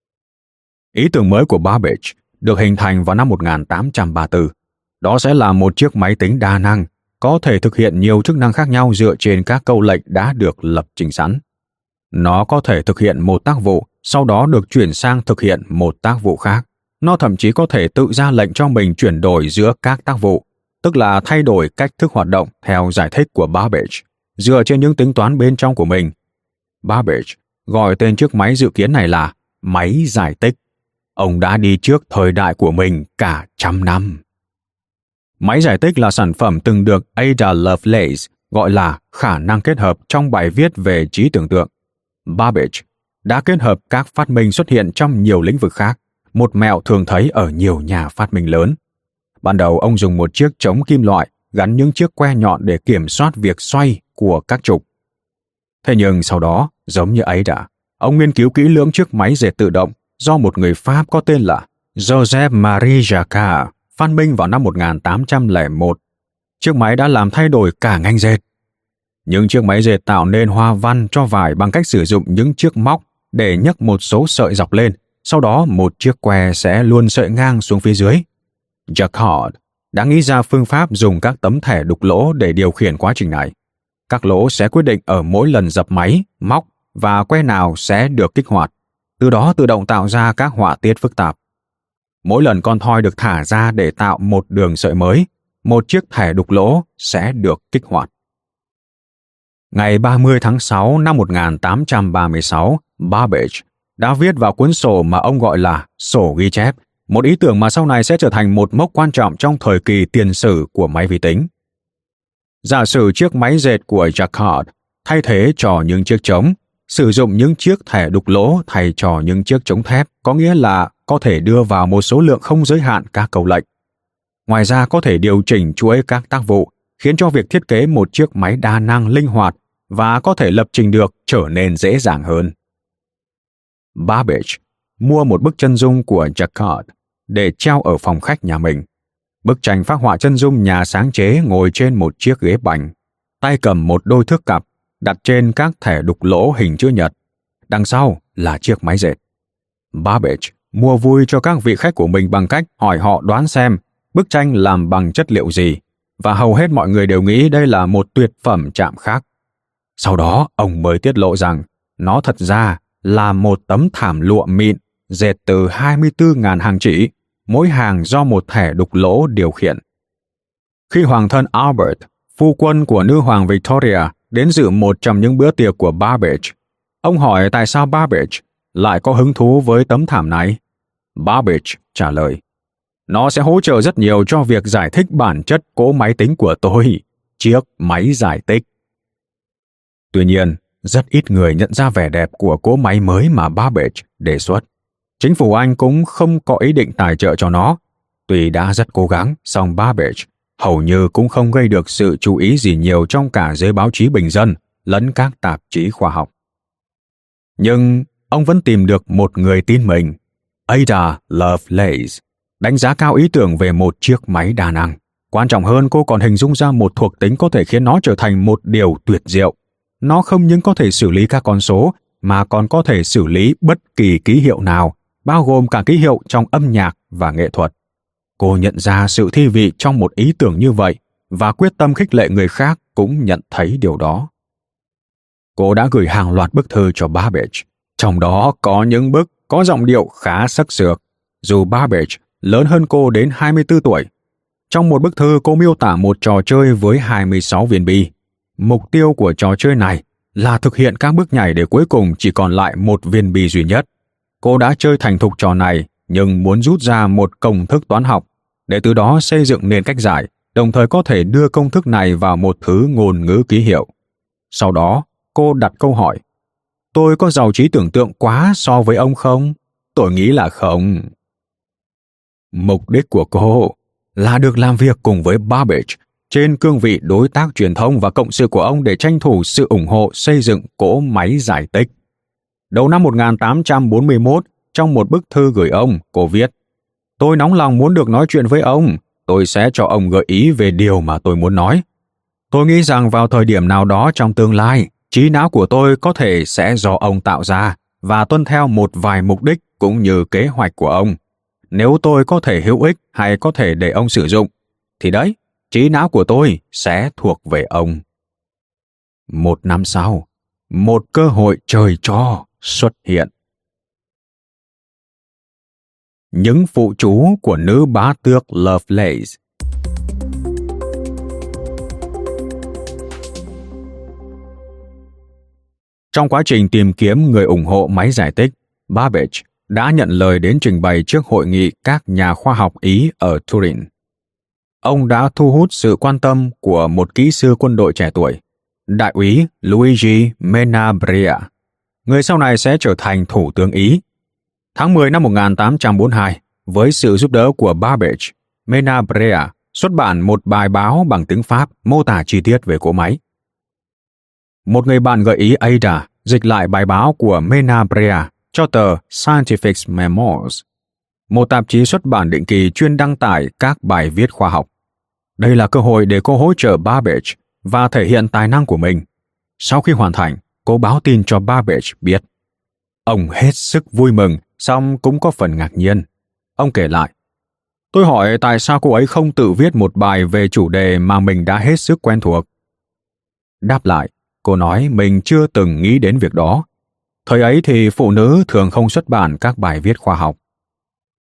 Ý tưởng mới của Babbage được hình thành vào năm 1834. Đó sẽ là một chiếc máy tính đa năng, có thể thực hiện nhiều chức năng khác nhau dựa trên các câu lệnh đã được lập trình sẵn. Nó có thể thực hiện một tác vụ, sau đó được chuyển sang thực hiện một tác vụ khác. Nó thậm chí có thể tự ra lệnh cho mình chuyển đổi giữa các tác vụ, tức là thay đổi cách thức hoạt động theo giải thích của Babbage, dựa trên những tính toán bên trong của mình. Babbage gọi tên chiếc máy dự kiến này là máy giải tích. Ông đã đi trước thời đại của mình cả 100 năm. Máy giải tích là sản phẩm từng được Ada Lovelace gọi là khả năng kết hợp trong bài viết về trí tưởng tượng. Babbage đã kết hợp các phát minh xuất hiện trong nhiều lĩnh vực khác, một mẹo thường thấy ở nhiều nhà phát minh lớn. Ban đầu ông dùng một chiếc trống kim loại gắn những chiếc que nhọn để kiểm soát việc xoay của các trục. Thế nhưng sau đó, giống như Ada, ông nghiên cứu kỹ lưỡng chiếc máy dệt tự động do một người Pháp có tên là Joseph-Marie Jacquard phát minh vào năm 1801. Chiếc máy đã làm thay đổi cả ngành dệt. Những chiếc máy dệt tạo nên hoa văn cho vải bằng cách sử dụng những chiếc móc để nhấc một số sợi dọc lên, sau đó một chiếc que sẽ luồn sợi ngang xuống phía dưới. Jacquard đã nghĩ ra phương pháp dùng các tấm thẻ đục lỗ để điều khiển quá trình này. Các lỗ sẽ quyết định ở mỗi lần dập máy, móc và que nào sẽ được kích hoạt, từ đó tự động tạo ra các họa tiết phức tạp. Mỗi lần con thoi được thả ra để tạo một đường sợi mới, một chiếc thẻ đục lỗ sẽ được kích hoạt. Ngày 30 tháng 6 năm 1836, Babbage đã viết vào cuốn sổ mà ông gọi là sổ ghi chép, một ý tưởng mà sau này sẽ trở thành một mốc quan trọng trong thời kỳ tiền sử của máy vi tính. Giả sử chiếc máy dệt của Jacquard thay thế cho những chiếc trống, sử dụng những chiếc thẻ đục lỗ thay cho những chiếc trống thép, có nghĩa là có thể đưa vào một số lượng không giới hạn các câu lệnh. Ngoài ra có thể điều chỉnh chuỗi các tác vụ, khiến cho việc thiết kế một chiếc máy đa năng linh hoạt và có thể lập trình được trở nên dễ dàng hơn. Babbage mua một bức chân dung của Jacquard để treo ở phòng khách nhà mình. Bức tranh phác họa chân dung nhà sáng chế ngồi trên một chiếc ghế bành, tay cầm một đôi thước cặp, đặt trên các thẻ đục lỗ hình chữ nhật. Đằng sau là chiếc máy dệt. Babbage mua vui cho các vị khách của mình bằng cách hỏi họ đoán xem bức tranh làm bằng chất liệu gì, và hầu hết mọi người đều nghĩ đây là một tuyệt phẩm chạm khắc. Sau đó, ông mới tiết lộ rằng nó thật ra là một tấm thảm lụa mịn dệt từ 24.000 hàng chỉ, mỗi hàng do một thẻ đục lỗ điều khiển. Khi hoàng thân Albert, phu quân của nữ hoàng Victoria, đến dự một trong những bữa tiệc của Babbage, ông hỏi tại sao Babbage lại có hứng thú với tấm thảm này. Babbage trả lời, nó sẽ hỗ trợ rất nhiều cho việc giải thích bản chất cỗ máy tính của tôi, chiếc máy giải tích. Tuy nhiên, rất ít người nhận ra vẻ đẹp của cỗ máy mới mà Babbage đề xuất. Chính phủ Anh cũng không có ý định tài trợ cho nó. Tuy đã rất cố gắng, song Babbage hầu như cũng không gây được sự chú ý gì nhiều trong cả giới báo chí bình dân lẫn các tạp chí khoa học. Nhưng ông vẫn tìm được một người tin mình, Ada Lovelace, đánh giá cao ý tưởng về một chiếc máy đa năng. Quan trọng hơn, cô còn hình dung ra một thuộc tính có thể khiến nó trở thành một điều tuyệt diệu. Nó không những có thể xử lý các con số, mà còn có thể xử lý bất kỳ ký hiệu nào, bao gồm cả ký hiệu trong âm nhạc và nghệ thuật. Cô nhận ra sự thi vị trong một ý tưởng như vậy và quyết tâm khích lệ người khác cũng nhận thấy điều đó. Cô đã gửi hàng loạt bức thư cho Babbage, trong đó có những bức có giọng điệu khá sắc sược, dù Babbage lớn hơn cô đến 24 tuổi. Trong một bức thư, cô miêu tả một trò chơi với 26 viên bi. Mục tiêu của trò chơi này là thực hiện các bước nhảy để cuối cùng chỉ còn lại một viên bi duy nhất. Cô đã chơi thành thục trò này nhưng muốn rút ra một công thức toán học để từ đó xây dựng nên cách giải, đồng thời có thể đưa công thức này vào một thứ ngôn ngữ ký hiệu. Sau đó, cô đặt câu hỏi, tôi có giàu trí tưởng tượng quá so với ông không? Tôi nghĩ là không. Mục đích của cô là được làm việc cùng với Babbage trên cương vị đối tác truyền thông và cộng sự của ông để tranh thủ sự ủng hộ xây dựng cỗ máy giải tích. Đầu năm 1841, trong một bức thư gửi ông, cô viết, tôi nóng lòng muốn được nói chuyện với ông, tôi sẽ cho ông gợi ý về điều mà tôi muốn nói. Tôi nghĩ rằng vào thời điểm nào đó trong tương lai, trí não của tôi có thể sẽ do ông tạo ra và tuân theo một vài mục đích cũng như kế hoạch của ông. Nếu tôi có thể hữu ích hay có thể để ông sử dụng, thì đấy, trí não của tôi sẽ thuộc về ông. Một năm sau, một cơ hội trời cho xuất hiện. Những phụ chú của nữ bá tước Lovelace. Trong quá trình tìm kiếm người ủng hộ máy giải tích, Babbage đã nhận lời đến trình bày trước hội nghị các nhà khoa học Ý ở Turin. Ông đã thu hút sự quan tâm của một kỹ sư quân đội trẻ tuổi, đại úy Luigi Menabrea, người sau này sẽ trở thành thủ tướng Ý. Tháng 10 năm 1842, với sự giúp đỡ của Babbage, Menabrea xuất bản một bài báo bằng tiếng Pháp mô tả chi tiết về cỗ máy. Một người bạn gợi ý Ada dịch lại bài báo của Menabrea cho tờ Scientific Memoirs, một tạp chí xuất bản định kỳ chuyên đăng tải các bài viết khoa học. Đây là cơ hội để cô hỗ trợ Babbage và thể hiện tài năng của mình. Sau khi hoàn thành, cô báo tin cho Babbage biết. Ông hết sức vui mừng, song cũng có phần ngạc nhiên. Ông kể lại, tôi hỏi tại sao cô ấy không tự viết một bài về chủ đề mà mình đã hết sức quen thuộc. Đáp lại, cô nói mình chưa từng nghĩ đến việc đó. Thời ấy thì phụ nữ thường không xuất bản các bài viết khoa học.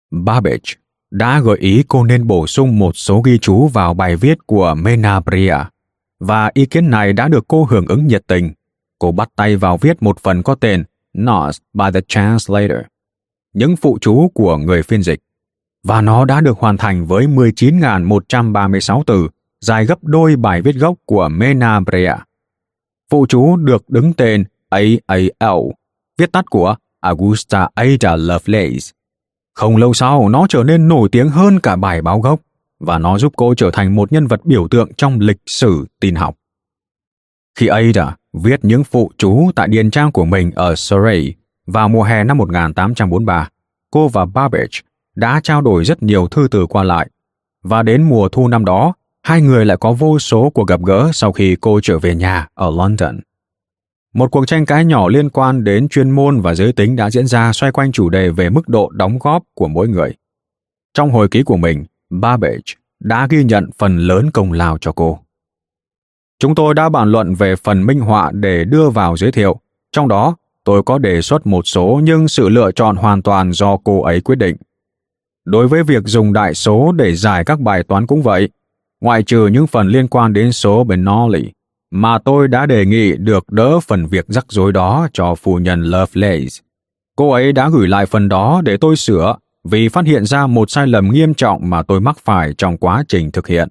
Babbage đã gợi ý cô nên bổ sung một số ghi chú vào bài viết của Menabrea, và ý kiến này đã được cô hưởng ứng nhiệt tình. Cô bắt tay vào viết một phần có tên Notes by the Translator, những phụ chú của người phiên dịch, và nó đã được hoàn thành với 19.136 từ, dài gấp đôi bài viết gốc của Menabrea. Phụ chú được đứng tên AAL, viết tắt của Augusta Ada Lovelace. Không lâu sau, nó trở nên nổi tiếng hơn cả bài báo gốc, và nó giúp cô trở thành một nhân vật biểu tượng trong lịch sử tin học. Khi Ada viết những phụ chú tại điền trang của mình ở Surrey vào mùa hè năm 1843, cô và Babbage đã trao đổi rất nhiều thư từ qua lại, và đến mùa thu năm đó, hai người lại có vô số cuộc gặp gỡ sau khi cô trở về nhà ở London. Một cuộc tranh cãi nhỏ liên quan đến chuyên môn và giới tính đã diễn ra xoay quanh chủ đề về mức độ đóng góp của mỗi người. Trong hồi ký của mình, Babbage đã ghi nhận phần lớn công lao cho cô. Chúng tôi đã bàn luận về phần minh họa để đưa vào giới thiệu, trong đó tôi có đề xuất một số nhưng sự lựa chọn hoàn toàn do cô ấy quyết định. Đối với việc dùng đại số để giải các bài toán cũng vậy, ngoại trừ những phần liên quan đến số Bernoulli, mà tôi đã đề nghị được đỡ phần việc rắc rối đó cho phu nhân Lovelace. Cô ấy đã gửi lại phần đó để tôi sửa vì phát hiện ra một sai lầm nghiêm trọng mà tôi mắc phải trong quá trình thực hiện.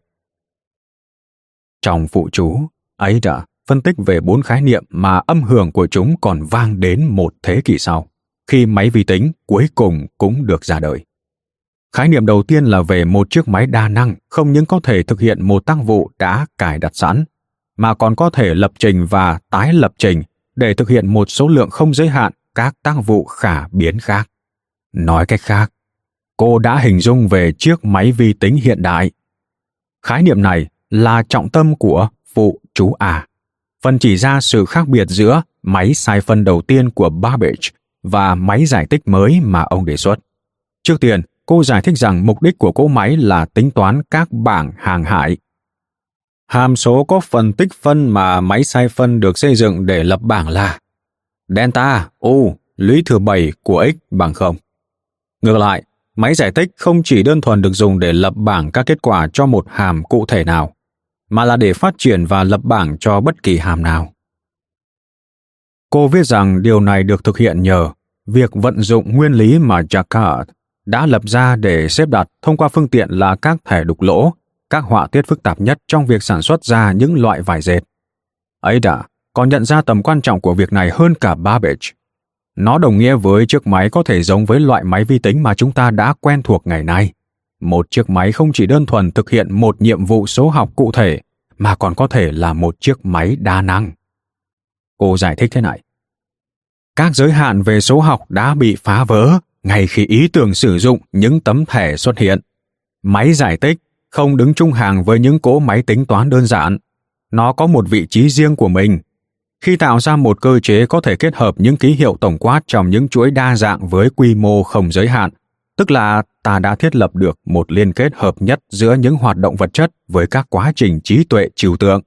Trong phụ chú, Ada phân tích về 4 khái niệm mà âm hưởng của chúng còn vang đến một thế kỷ sau, khi máy vi tính cuối cùng cũng được ra đời. Khái niệm đầu tiên là về một chiếc máy đa năng không những có thể thực hiện một tác vụ đã cài đặt sẵn, mà còn có thể lập trình và tái lập trình để thực hiện một số lượng không giới hạn các tác vụ khả biến khác. Nói cách khác, cô đã hình dung về chiếc máy vi tính hiện đại. Khái niệm này là trọng tâm của phụ chú A, phần chỉ ra sự khác biệt giữa máy sai phân đầu tiên của Babbage và máy giải tích mới mà ông đề xuất. Trước tiên, cô giải thích rằng mục đích của cỗ máy là tính toán các bảng hàng hải. Hàm số có phần tích phân mà máy sai phân được xây dựng để lập bảng là delta U lũy thừa 7 của x bằng 0. Ngược lại, máy giải tích không chỉ đơn thuần được dùng để lập bảng các kết quả cho một hàm cụ thể nào, mà là để phát triển và lập bảng cho bất kỳ hàm nào. Cô viết rằng điều này được thực hiện nhờ việc vận dụng nguyên lý mà Jacquard đã lập ra để xếp đặt thông qua phương tiện là các thẻ đục lỗ, các họa tiết phức tạp nhất trong việc sản xuất ra những loại vải dệt. Ada còn nhận ra tầm quan trọng của việc này hơn cả Babbage. Nó đồng nghĩa với chiếc máy có thể giống với loại máy vi tính mà chúng ta đã quen thuộc ngày nay. Một chiếc máy không chỉ đơn thuần thực hiện một nhiệm vụ số học cụ thể, mà còn có thể là một chiếc máy đa năng. Cô giải thích thế này. Các giới hạn về số học đã bị phá vỡ ngay khi ý tưởng sử dụng những tấm thẻ xuất hiện. Máy giải tích không đứng chung hàng với những cỗ máy tính toán đơn giản. Nó có một vị trí riêng của mình. Khi tạo ra một cơ chế có thể kết hợp những ký hiệu tổng quát trong những chuỗi đa dạng với quy mô không giới hạn, tức là ta đã thiết lập được một liên kết hợp nhất giữa những hoạt động vật chất với các quá trình trí tuệ trừu tượng.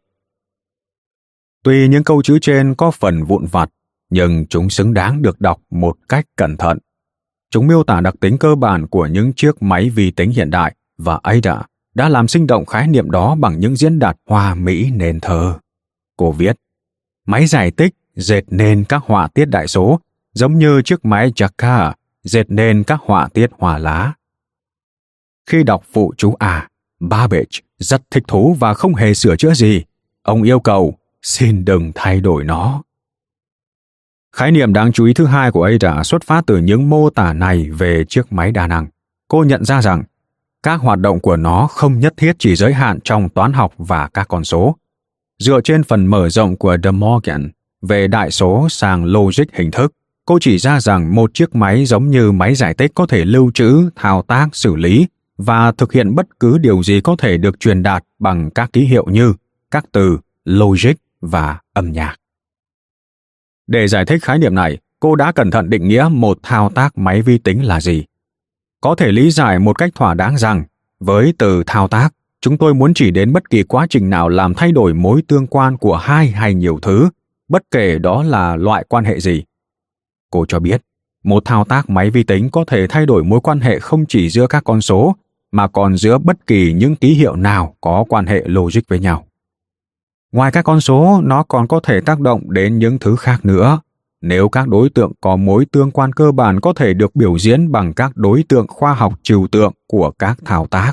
Tuy những câu chữ trên có phần vụn vặt, nhưng chúng xứng đáng được đọc một cách cẩn thận. Chúng miêu tả đặc tính cơ bản của những chiếc máy vi tính hiện đại, và Ada đã làm sinh động khái niệm đó bằng những diễn đạt hoa mỹ nên thơ. Cô viết, máy giải tích dệt nên các họa tiết đại số, giống như chiếc máy Jacquard dệt nên các họa tiết hoa lá. Khi đọc phụ chú A, Babbage rất thích thú và không hề sửa chữa gì. Ông yêu cầu, xin đừng thay đổi nó. Khái niệm đáng chú ý thứ hai của Ada xuất phát từ những mô tả này về chiếc máy đa năng. Cô nhận ra rằng, các hoạt động của nó không nhất thiết chỉ giới hạn trong toán học và các con số. Dựa trên phần mở rộng của De Morgan về đại số sang logic hình thức, cô chỉ ra rằng một chiếc máy giống như máy giải tích có thể lưu trữ, thao tác, xử lý và thực hiện bất cứ điều gì có thể được truyền đạt bằng các ký hiệu như các từ, logic và âm nhạc. Để giải thích khái niệm này, cô đã cẩn thận định nghĩa một thao tác máy vi tính là gì. Có thể lý giải một cách thỏa đáng rằng, với từ thao tác, chúng tôi muốn chỉ đến bất kỳ quá trình nào làm thay đổi mối tương quan của hai hay nhiều thứ, bất kể đó là loại quan hệ gì. Cô cho biết, Một thao tác máy vi tính có thể thay đổi mối quan hệ không chỉ giữa các con số, mà còn giữa bất kỳ những ký hiệu nào có quan hệ logic với nhau. Ngoài các con số, nó còn có thể tác động đến những thứ khác nữa. Nếu các đối tượng có mối tương quan cơ bản có thể được biểu diễn bằng các đối tượng khoa học trừu tượng của các thao tác.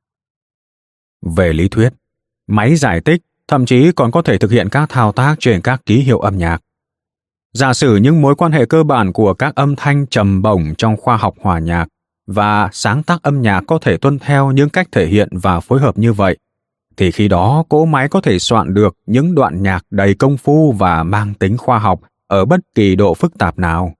Về lý thuyết, máy giải tích thậm chí còn có thể thực hiện các thao tác trên các ký hiệu âm nhạc. Giả sử những mối quan hệ cơ bản của các âm thanh trầm bổng trong khoa học hòa nhạc và sáng tác âm nhạc có thể tuân theo những cách thể hiện và phối hợp như vậy, thì khi đó cỗ máy có thể soạn được những đoạn nhạc đầy công phu và mang tính khoa học ở bất kỳ độ phức tạp nào.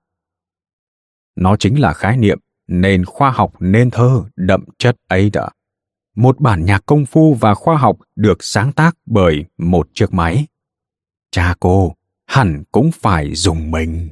Nó chính là khái niệm nền khoa học nên thơ đậm chất Ada. Một bản nhạc công phu và khoa học được sáng tác bởi một chiếc máy. Cha cô hẳn cũng phải dùng mình.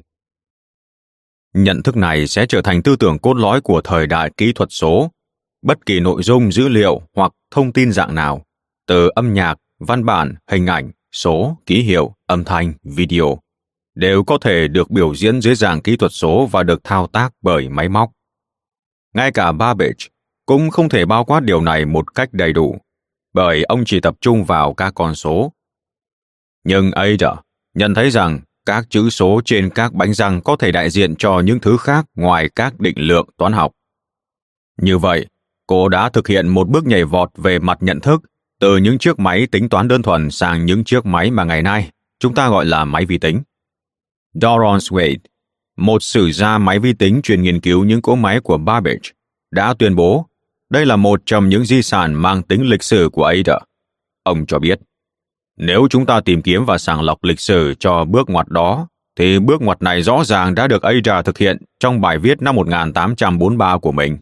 Nhận thức này sẽ trở thành tư tưởng cốt lõi của thời đại kỹ thuật số. Bất kỳ nội dung, dữ liệu hoặc thông tin dạng nào, từ âm nhạc, văn bản, hình ảnh, số, ký hiệu, âm thanh, video, đều có thể được biểu diễn dưới dạng kỹ thuật số và được thao tác bởi máy móc. Ngay cả Babbage cũng không thể bao quát điều này một cách đầy đủ, bởi ông chỉ tập trung vào các con số. Nhưng Ada nhận thấy rằng các chữ số trên các bánh răng có thể đại diện cho những thứ khác ngoài các định lượng toán học. Như vậy, cô đã thực hiện một bước nhảy vọt về mặt nhận thức từ những chiếc máy tính toán đơn thuần sang những chiếc máy mà ngày nay chúng ta gọi là máy vi tính. Doron Wade, một sử gia máy vi tính chuyên nghiên cứu những cỗ máy của Babbage, đã tuyên bố đây là một trong những di sản mang tính lịch sử của Ada. Ông cho biết, nếu chúng ta tìm kiếm và sàng lọc lịch sử cho bước ngoặt đó, thì bước ngoặt này rõ ràng đã được Ada thực hiện trong bài viết năm 1843 của mình.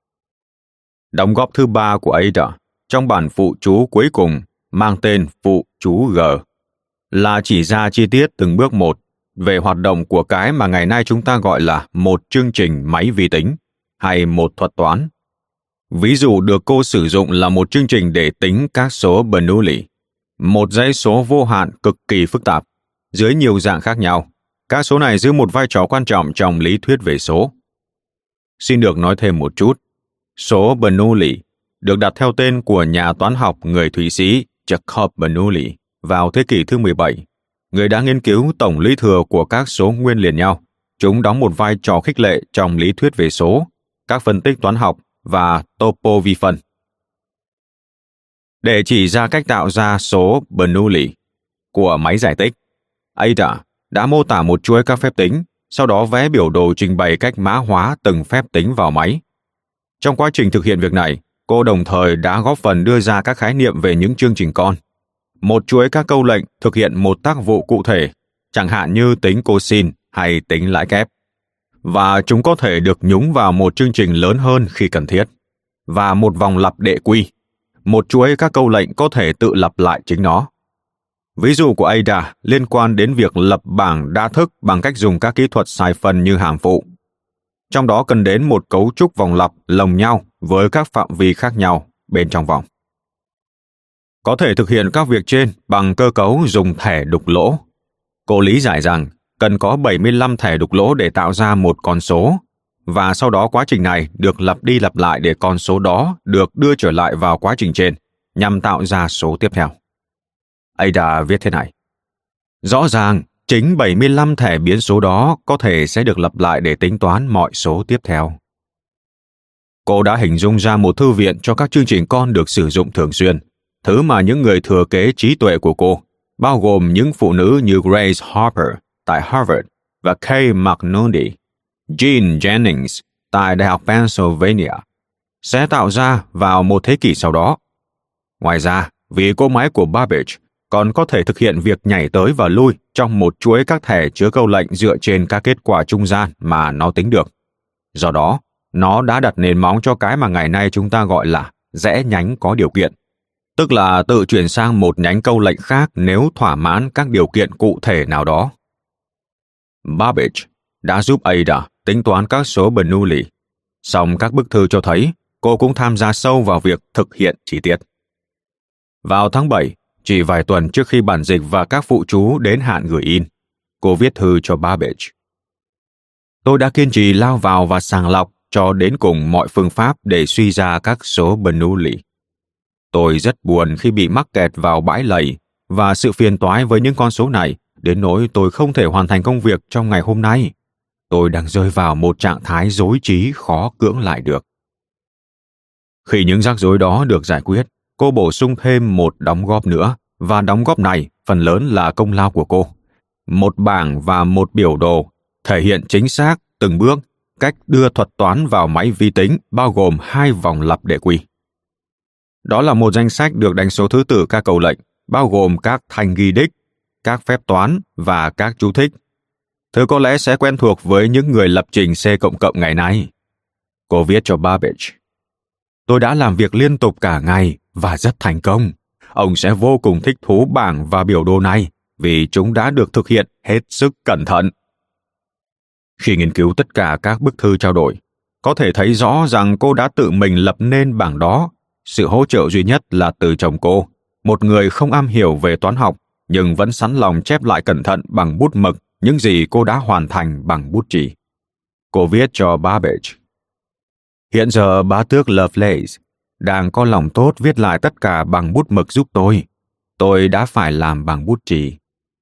Đóng góp thứ ba của Ada trong bản phụ chú cuối cùng mang tên phụ chú G là chỉ ra chi tiết từng bước một về hoạt động của cái mà ngày nay chúng ta gọi là một chương trình máy vi tính hay một thuật toán. Ví dụ được cô sử dụng là một chương trình để tính các số Bernoulli, một dãy số vô hạn cực kỳ phức tạp, dưới nhiều dạng khác nhau. Các số này giữ một vai trò quan trọng trong lý thuyết về số. Xin được nói thêm một chút. Số Bernoulli được đặt theo tên của nhà toán học người Thụy Sĩ Jacob Bernoulli vào thế kỷ thứ 17. Người đã nghiên cứu tổng lý thừa của các số nguyên liền nhau. Chúng đóng một vai trò khích lệ trong lý thuyết về số, các phân tích toán học và topo vi phân. Để chỉ ra cách tạo ra số Bernoulli của máy giải tích, Ada đã mô tả một chuỗi các phép tính, sau đó vẽ biểu đồ trình bày cách mã hóa từng phép tính vào máy. Trong quá trình thực hiện việc này, cô đồng thời đã góp phần đưa ra các khái niệm về những chương trình con. Một chuỗi các câu lệnh thực hiện một tác vụ cụ thể, chẳng hạn như tính cosin hay tính lãi kép. Và chúng có thể được nhúng vào một chương trình lớn hơn khi cần thiết. Và một vòng lặp đệ quy. Một chuỗi các câu lệnh có thể tự lặp lại chính nó. Ví dụ của Ada liên quan đến việc lập bảng đa thức bằng cách dùng các kỹ thuật sai phân như hàm phụ. Trong đó cần đến một cấu trúc vòng lặp lồng nhau với các phạm vi khác nhau bên trong vòng. Có thể thực hiện các việc trên bằng cơ cấu dùng thẻ đục lỗ. Cô lý giải rằng cần có 75 thẻ đục lỗ để tạo ra một con số, và sau đó quá trình này được lặp đi lặp lại để con số đó được đưa trở lại vào quá trình trên, nhằm tạo ra số tiếp theo. Ada viết thế này. Rõ ràng, chính 75 thẻ biến số đó có thể sẽ được lặp lại để tính toán mọi số tiếp theo. Cô đã hình dung ra một thư viện cho các chương trình con được sử dụng thường xuyên, thứ mà những người thừa kế trí tuệ của cô, bao gồm những phụ nữ như Grace Harper tại Harvard và Kay McNulty, Jean Jennings tại Đại học Pennsylvania, sẽ tạo ra vào một thế kỷ sau đó. Ngoài ra, vì cỗ máy của Babbage còn có thể thực hiện việc nhảy tới và lui trong một chuỗi các thẻ chứa câu lệnh dựa trên các kết quả trung gian mà nó tính được. Do đó, nó đã đặt nền móng cho cái mà ngày nay chúng ta gọi là rẽ nhánh có điều kiện, tức là tự chuyển sang một nhánh câu lệnh khác nếu thỏa mãn các điều kiện cụ thể nào đó. Babbage đã giúp Ada tính toán các số Bernoulli, song các bức thư cho thấy cô cũng tham gia sâu vào việc thực hiện chi tiết. Vào tháng 7, chỉ vài tuần trước khi bản dịch và các phụ chú đến hạn gửi in, cô viết thư cho Babbage. Tôi đã kiên trì lao vào và sàng lọc cho đến cùng mọi phương pháp để suy ra các số Bernoulli. Tôi rất buồn khi bị mắc kẹt vào bãi lầy và sự phiền toái với những con số này, đến nỗi tôi không thể hoàn thành công việc trong ngày hôm nay. Tôi đang rơi vào một trạng thái rối trí khó cưỡng lại được. Khi những rắc rối đó được giải quyết, cô bổ sung thêm một đóng góp nữa, và đóng góp này phần lớn là công lao của cô. Một bảng và một biểu đồ thể hiện chính xác từng bước cách đưa thuật toán vào máy vi tính, bao gồm 2 vòng lặp để quy. Đó là một danh sách được đánh số thứ tự các câu lệnh, bao gồm các thanh ghi đích, các phép toán và các chú thích. Thứ có lẽ sẽ quen thuộc với những người lập trình C++ ngày nay. Cô viết cho Babbage: "Tôi đã làm việc liên tục cả ngày và rất thành công. Ông sẽ vô cùng thích thú bảng và biểu đồ này vì chúng đã được thực hiện hết sức cẩn thận." Khi nghiên cứu tất cả các bức thư trao đổi, có thể thấy rõ rằng cô đã tự mình lập nên bảng đó. Sự hỗ trợ duy nhất là từ chồng cô, một người không am hiểu về toán học, nhưng vẫn sẵn lòng chép lại cẩn thận bằng bút mực những gì cô đã hoàn thành bằng bút chì. Cô viết cho Babbage: "Hiện giờ bá tước Lovelace đang có lòng tốt viết lại tất cả bằng bút mực giúp tôi. Tôi đã phải làm bằng bút chì."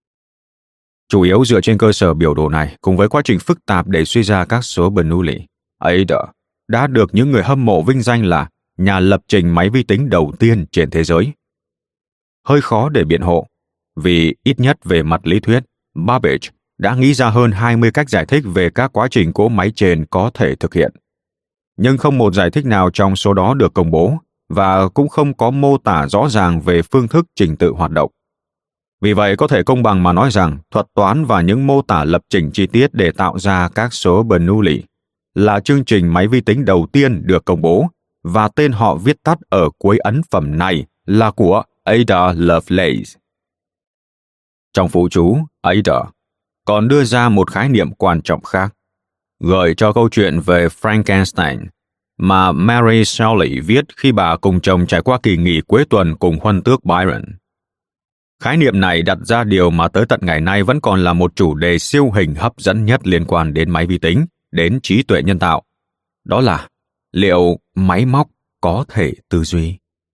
Chủ yếu dựa trên cơ sở biểu đồ này, cùng với quá trình phức tạp để suy ra các số Bernoulli, Ada đã được những người hâm mộ vinh danh là nhà lập trình máy vi tính đầu tiên trên thế giới. Hơi khó để biện hộ, vì ít nhất về mặt lý thuyết, Babbage đã nghĩ ra hơn 20 cách giải thích về các quá trình cỗ máy trên có thể thực hiện. Nhưng không một giải thích nào trong số đó được công bố, và cũng không có mô tả rõ ràng về phương thức trình tự hoạt động. Vì vậy, có thể công bằng mà nói rằng thuật toán và những mô tả lập trình chi tiết để tạo ra các số Bernoulli là chương trình máy vi tính đầu tiên được công bố, và tên họ viết tắt ở cuối ấn phẩm này là của Ada Lovelace. Trong phụ chú, Ada còn đưa ra một khái niệm quan trọng khác, gợi cho câu chuyện về Frankenstein mà Mary Shelley viết khi bà cùng chồng trải qua kỳ nghỉ cuối tuần cùng huân tước Byron. Khái niệm này đặt ra điều mà tới tận ngày nay vẫn còn là một chủ đề siêu hình hấp dẫn nhất liên quan đến máy vi tính, đến trí tuệ nhân tạo. Đó là liệu máy móc có thể tư duy?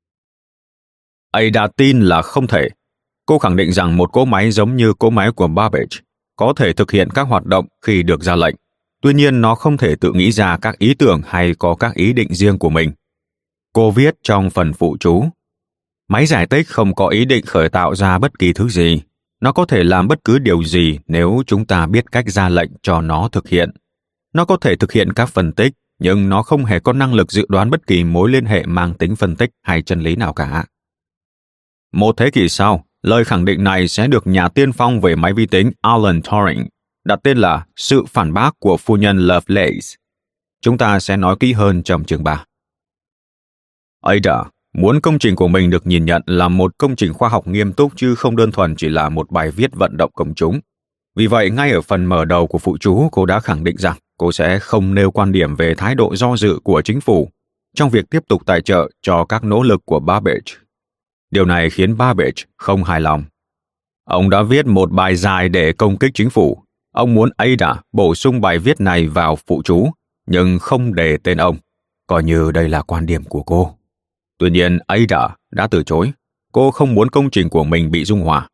Ada tin là không thể. Cô khẳng định rằng một cỗ máy giống như cỗ máy của Babbage có thể thực hiện các hoạt động khi được ra lệnh. Tuy nhiên, nó không thể tự nghĩ ra các ý tưởng hay có các ý định riêng của mình. Cô viết trong phần phụ chú: "Máy giải tích không có ý định khởi tạo ra bất kỳ thứ gì. Nó có thể làm bất cứ điều gì nếu chúng ta biết cách ra lệnh cho nó thực hiện. Nó có thể thực hiện các phân tích, nhưng nó không hề có năng lực dự đoán bất kỳ mối liên hệ mang tính phân tích hay chân lý nào cả." Một thế kỷ sau, lời khẳng định này sẽ được nhà tiên phong về máy vi tính Alan Turing đặt tên là sự phản bác của phu nhân Lovelace. Chúng ta sẽ nói kỹ hơn trong chương 3. Ada muốn công trình của mình được nhìn nhận là một công trình khoa học nghiêm túc chứ không đơn thuần chỉ là một bài viết vận động công chúng. Vì vậy, ngay ở phần mở đầu của phụ chú, cô đã khẳng định rằng cô sẽ không nêu quan điểm về thái độ do dự của chính phủ trong việc tiếp tục tài trợ cho các nỗ lực của Babbage. Điều này khiến Babbage không hài lòng. Ông đã viết một bài dài để công kích chính phủ. Ông muốn Ada bổ sung bài viết này vào phụ chú, nhưng không đề tên ông, coi như đây là quan điểm của cô. Tuy nhiên, Ada đã từ chối. Cô không muốn công trình của mình bị dung hòa.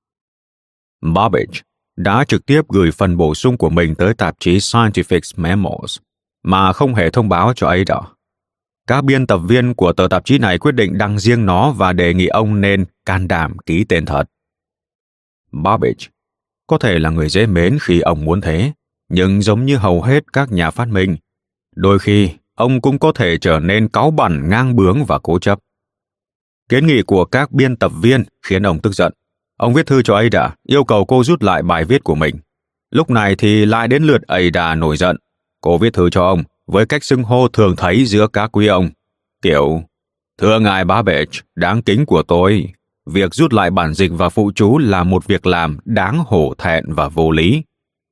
Babbage đã trực tiếp gửi phần bổ sung của mình tới tạp chí Scientific Memos, mà không hề thông báo cho Ada. Các biên tập viên của tờ tạp chí này quyết định đăng riêng nó và đề nghị ông nên can đảm ký tên thật. Babbage có thể là người dễ mến khi ông muốn thế, nhưng giống như hầu hết các nhà phát minh, đôi khi ông cũng có thể trở nên cáu bẳn, ngang bướng và cố chấp. Kiến nghị của các biên tập viên khiến ông tức giận. Ông viết thư cho Ada, yêu cầu cô rút lại bài viết của mình. Lúc này thì lại đến lượt Ada nổi giận. Cô viết thư cho ông với cách xưng hô thường thấy giữa các quý ông, kiểu: "Thưa ngài Babbage đáng kính của tôi, việc rút lại bản dịch và phụ chú là một việc làm đáng hổ thẹn và vô lý."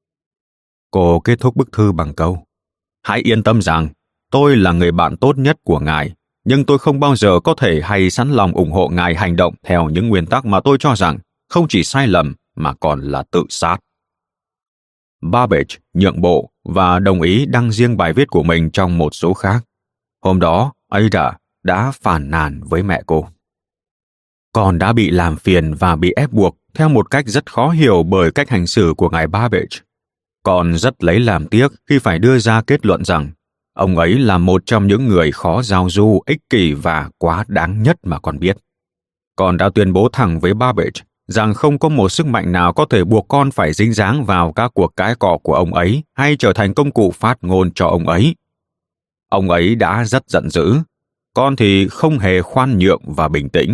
Cô kết thúc bức thư bằng câu: "Hãy yên tâm rằng tôi là người bạn tốt nhất của ngài, nhưng tôi không bao giờ có thể hay sẵn lòng ủng hộ ngài hành động theo những nguyên tắc mà tôi cho rằng không chỉ sai lầm mà còn là tự sát." Babbage nhượng bộ và đồng ý đăng riêng bài viết của mình trong một số khác. Hôm đó, Ada đã phàn nàn với mẹ cô. Con đã bị làm phiền và bị ép buộc theo một cách rất khó hiểu bởi cách hành xử của ngài Babbage. Con rất lấy làm tiếc khi phải đưa ra kết luận rằng ông ấy là một trong những người khó giao du, ích kỷ và quá đáng nhất mà con biết. Con đã tuyên bố thẳng với Babbage rằng không có một sức mạnh nào có thể buộc con phải dính dáng vào các cuộc cãi cọ của ông ấy hay trở thành công cụ phát ngôn cho ông ấy. Ông ấy đã rất giận dữ, con thì không hề khoan nhượng và bình tĩnh.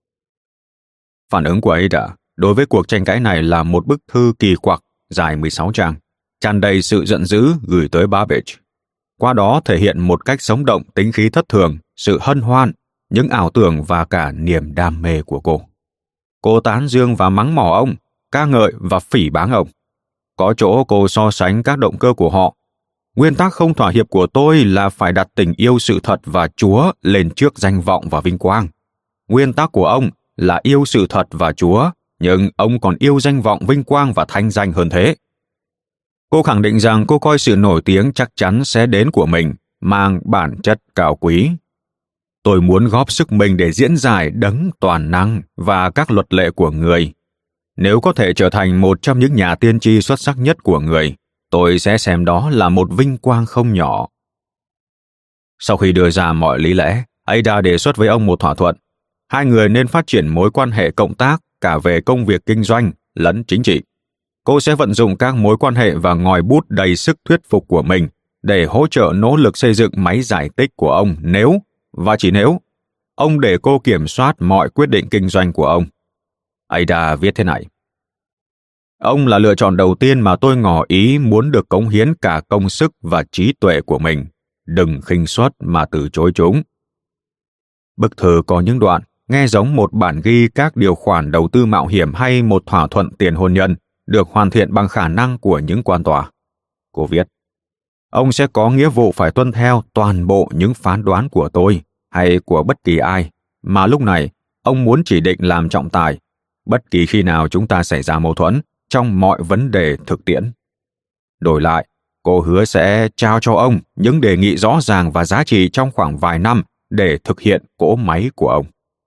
Phản ứng của Ada đối với cuộc tranh cãi này là một bức thư kỳ quặc dài 16 trang, tràn đầy sự giận dữ gửi tới Babbage. Qua đó thể hiện một cách sống động tính khí thất thường, sự hân hoan, những ảo tưởng và cả niềm đam mê của cô. Cô tán dương và mắng mỏ ông, ca ngợi và phỉ báng ông. Có chỗ cô so sánh các động cơ của họ. Nguyên tắc không thỏa hiệp của tôi là phải đặt tình yêu sự thật và Chúa lên trước danh vọng và vinh quang. Nguyên tắc của ông là yêu sự thật và Chúa, nhưng ông còn yêu danh vọng, vinh quang và thanh danh hơn thế. Cô khẳng định rằng cô coi sự nổi tiếng chắc chắn sẽ đến của mình, mang bản chất cao quý. Tôi muốn góp sức mình để diễn giải đấng toàn năng và các luật lệ của người. Nếu có thể trở thành một trong những nhà tiên tri xuất sắc nhất của người, tôi sẽ xem đó là một vinh quang không nhỏ. Sau khi đưa ra mọi lý lẽ, Ada đề xuất với ông một thỏa thuận. Hai người nên phát triển mối quan hệ cộng tác cả về công việc kinh doanh lẫn chính trị. Cô sẽ vận dụng các mối quan hệ và ngòi bút đầy sức thuyết phục của mình để hỗ trợ nỗ lực xây dựng máy giải tích của ông nếu, và chỉ nếu, ông để cô kiểm soát mọi quyết định kinh doanh của ông. Ada viết thế này. Ông là lựa chọn đầu tiên mà tôi ngỏ ý muốn được cống hiến cả công sức và trí tuệ của mình. Đừng khinh suất mà từ chối chúng. Bức thư có những đoạn nghe giống một bản ghi các điều khoản đầu tư mạo hiểm hay một thỏa thuận tiền hôn nhân được hoàn thiện bằng khả năng của những quan tòa. Cô viết, ông sẽ có nghĩa vụ phải tuân theo toàn bộ những phán đoán của tôi hay của bất kỳ ai mà lúc này ông muốn chỉ định làm trọng tài, bất kỳ khi nào chúng ta xảy ra mâu thuẫn trong mọi vấn đề thực tiễn. Đổi lại, cô hứa sẽ trao cho ông những đề nghị rõ ràng và giá trị trong khoảng vài năm để thực hiện cỗ máy của ông.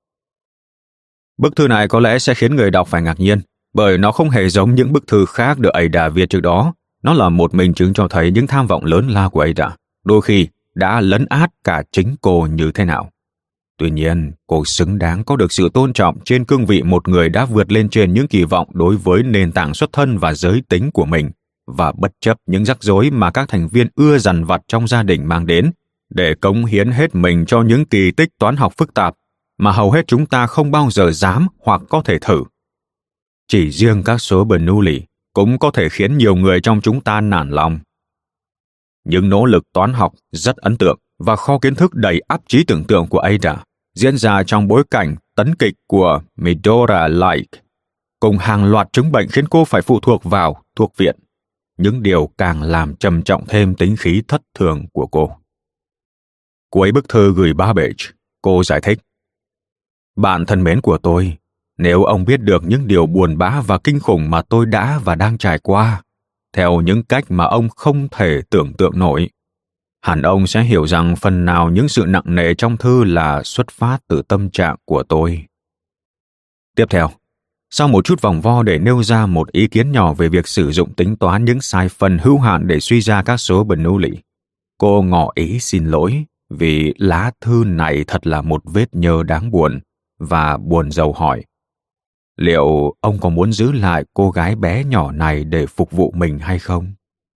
Bức thư này có lẽ sẽ khiến người đọc phải ngạc nhiên, bởi nó không hề giống những bức thư khác được Ada viết trước đó. Nó là một minh chứng cho thấy những tham vọng lớn lao của Ada, đôi khi đã lấn át cả chính cô như thế nào. Tuy nhiên, cô xứng đáng có được sự tôn trọng trên cương vị một người đã vượt lên trên những kỳ vọng đối với nền tảng xuất thân và giới tính của mình, và bất chấp những rắc rối mà các thành viên ưa dằn vặt trong gia đình mang đến, để cống hiến hết mình cho những kỳ tích toán học phức tạp mà hầu hết chúng ta không bao giờ dám hoặc có thể thử. Chỉ riêng các số Bernoulli cũng có thể khiến nhiều người trong chúng ta nản lòng. Những nỗ lực toán học rất ấn tượng và kho kiến thức đầy áp trí tưởng tượng của Ada diễn ra trong bối cảnh tấn kịch của Medora Lake, cùng hàng loạt chứng bệnh khiến cô phải phụ thuộc vào thuốc viện. Những điều càng làm trầm trọng thêm tính khí thất thường của cô. Cuối bức thư gửi Babbage, cô giải thích. Bạn thân mến của tôi, nếu ông biết được những điều buồn bã và kinh khủng mà tôi đã và đang trải qua, theo những cách mà ông không thể tưởng tượng nổi, hẳn ông sẽ hiểu rằng phần nào những sự nặng nề trong thư là xuất phát từ tâm trạng của tôi. Tiếp theo, sau một chút vòng vo để nêu ra một ý kiến nhỏ về việc sử dụng tính toán những sai phần hữu hạn để suy ra các số Bernoulli, cô ngỏ ý xin lỗi vì lá thư này thật là một vết nhơ đáng buồn, và buồn rầu hỏi, liệu ông có muốn giữ lại cô gái bé nhỏ này để phục vụ mình hay không?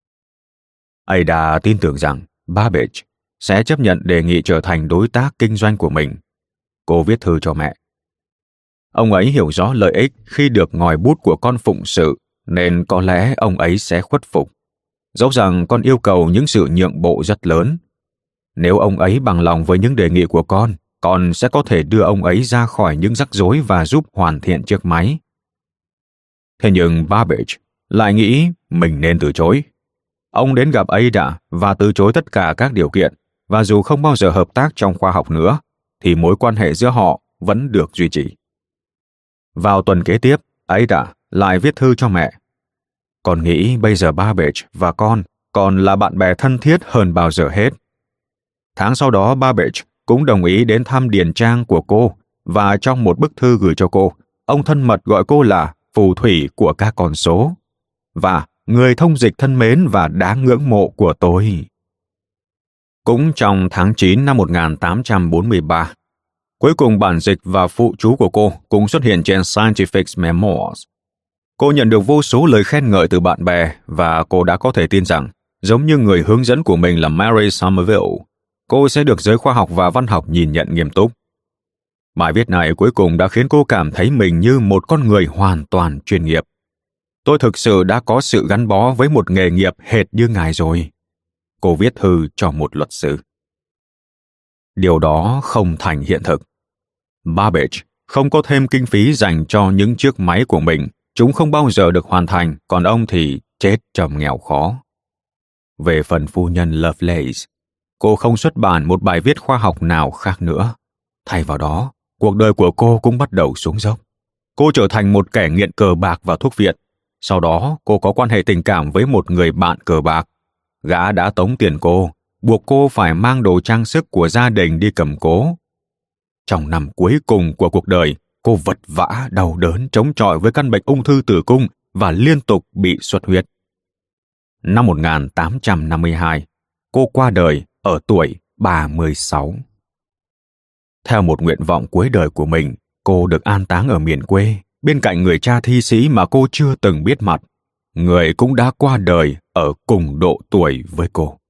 Ada tin tưởng rằng Babbage sẽ chấp nhận đề nghị trở thành đối tác kinh doanh của mình. Cô viết thư cho mẹ. Ông ấy hiểu rõ lợi ích khi được ngòi bút của con phụng sự, nên có lẽ ông ấy sẽ khuất phục. Dẫu rằng con yêu cầu những sự nhượng bộ rất lớn. Nếu ông ấy bằng lòng với những đề nghị của con sẽ có thể đưa ông ấy ra khỏi những rắc rối và giúp hoàn thiện chiếc máy. Thế nhưng Babbage lại nghĩ mình nên từ chối. Ông đến gặp Ada và từ chối tất cả các điều kiện, và dù không bao giờ hợp tác trong khoa học nữa, thì mối quan hệ giữa họ vẫn được duy trì. Vào tuần kế tiếp, Ada lại viết thư cho mẹ. Con nghĩ bây giờ Babbage và con còn là bạn bè thân thiết hơn bao giờ hết. Tháng sau đó Babbage cũng đồng ý đến thăm điền trang của cô, và trong một bức thư gửi cho cô, ông thân mật gọi cô là phù thủy của các con số và người thông dịch thân mến và đáng ngưỡng mộ của tôi. Cũng trong tháng 9 năm 1843, cuối cùng bản dịch và phụ chú của cô cũng xuất hiện trên Scientific Memoirs. Cô nhận được vô số lời khen ngợi từ bạn bè và cô đã có thể tin rằng, giống như người hướng dẫn của mình là Mary Somerville, cô sẽ được giới khoa học và văn học nhìn nhận nghiêm túc. Bài viết này cuối cùng đã khiến cô cảm thấy mình như một con người hoàn toàn chuyên nghiệp. Tôi thực sự đã có sự gắn bó với một nghề nghiệp hệt như ngài rồi. Cô viết thư cho một luật sư. Điều đó không thành hiện thực. Babbage không có thêm kinh phí dành cho những chiếc máy của mình. Chúng không bao giờ được hoàn thành, còn ông thì chết trong nghèo khó. Về phần phu nhân Lovelace, cô không xuất bản một bài viết khoa học nào khác nữa. Thay vào đó, cuộc đời của cô cũng bắt đầu xuống dốc. Cô trở thành một kẻ nghiện cờ bạc và thuốc viện. Sau đó, cô có quan hệ tình cảm với một người bạn cờ bạc. Gã đã tống tiền cô, buộc cô phải mang đồ trang sức của gia đình đi cầm cố. Trong năm cuối cùng của cuộc đời, cô vật vã đau đớn chống chọi với căn bệnh ung thư tử cung và liên tục bị xuất huyết. Năm 1852, cô qua đời ở tuổi 36. Theo một nguyện vọng cuối đời của mình, cô được an táng ở miền quê, bên cạnh người cha thi sĩ mà cô chưa từng biết mặt. Người cũng đã qua đời ở cùng độ tuổi với cô.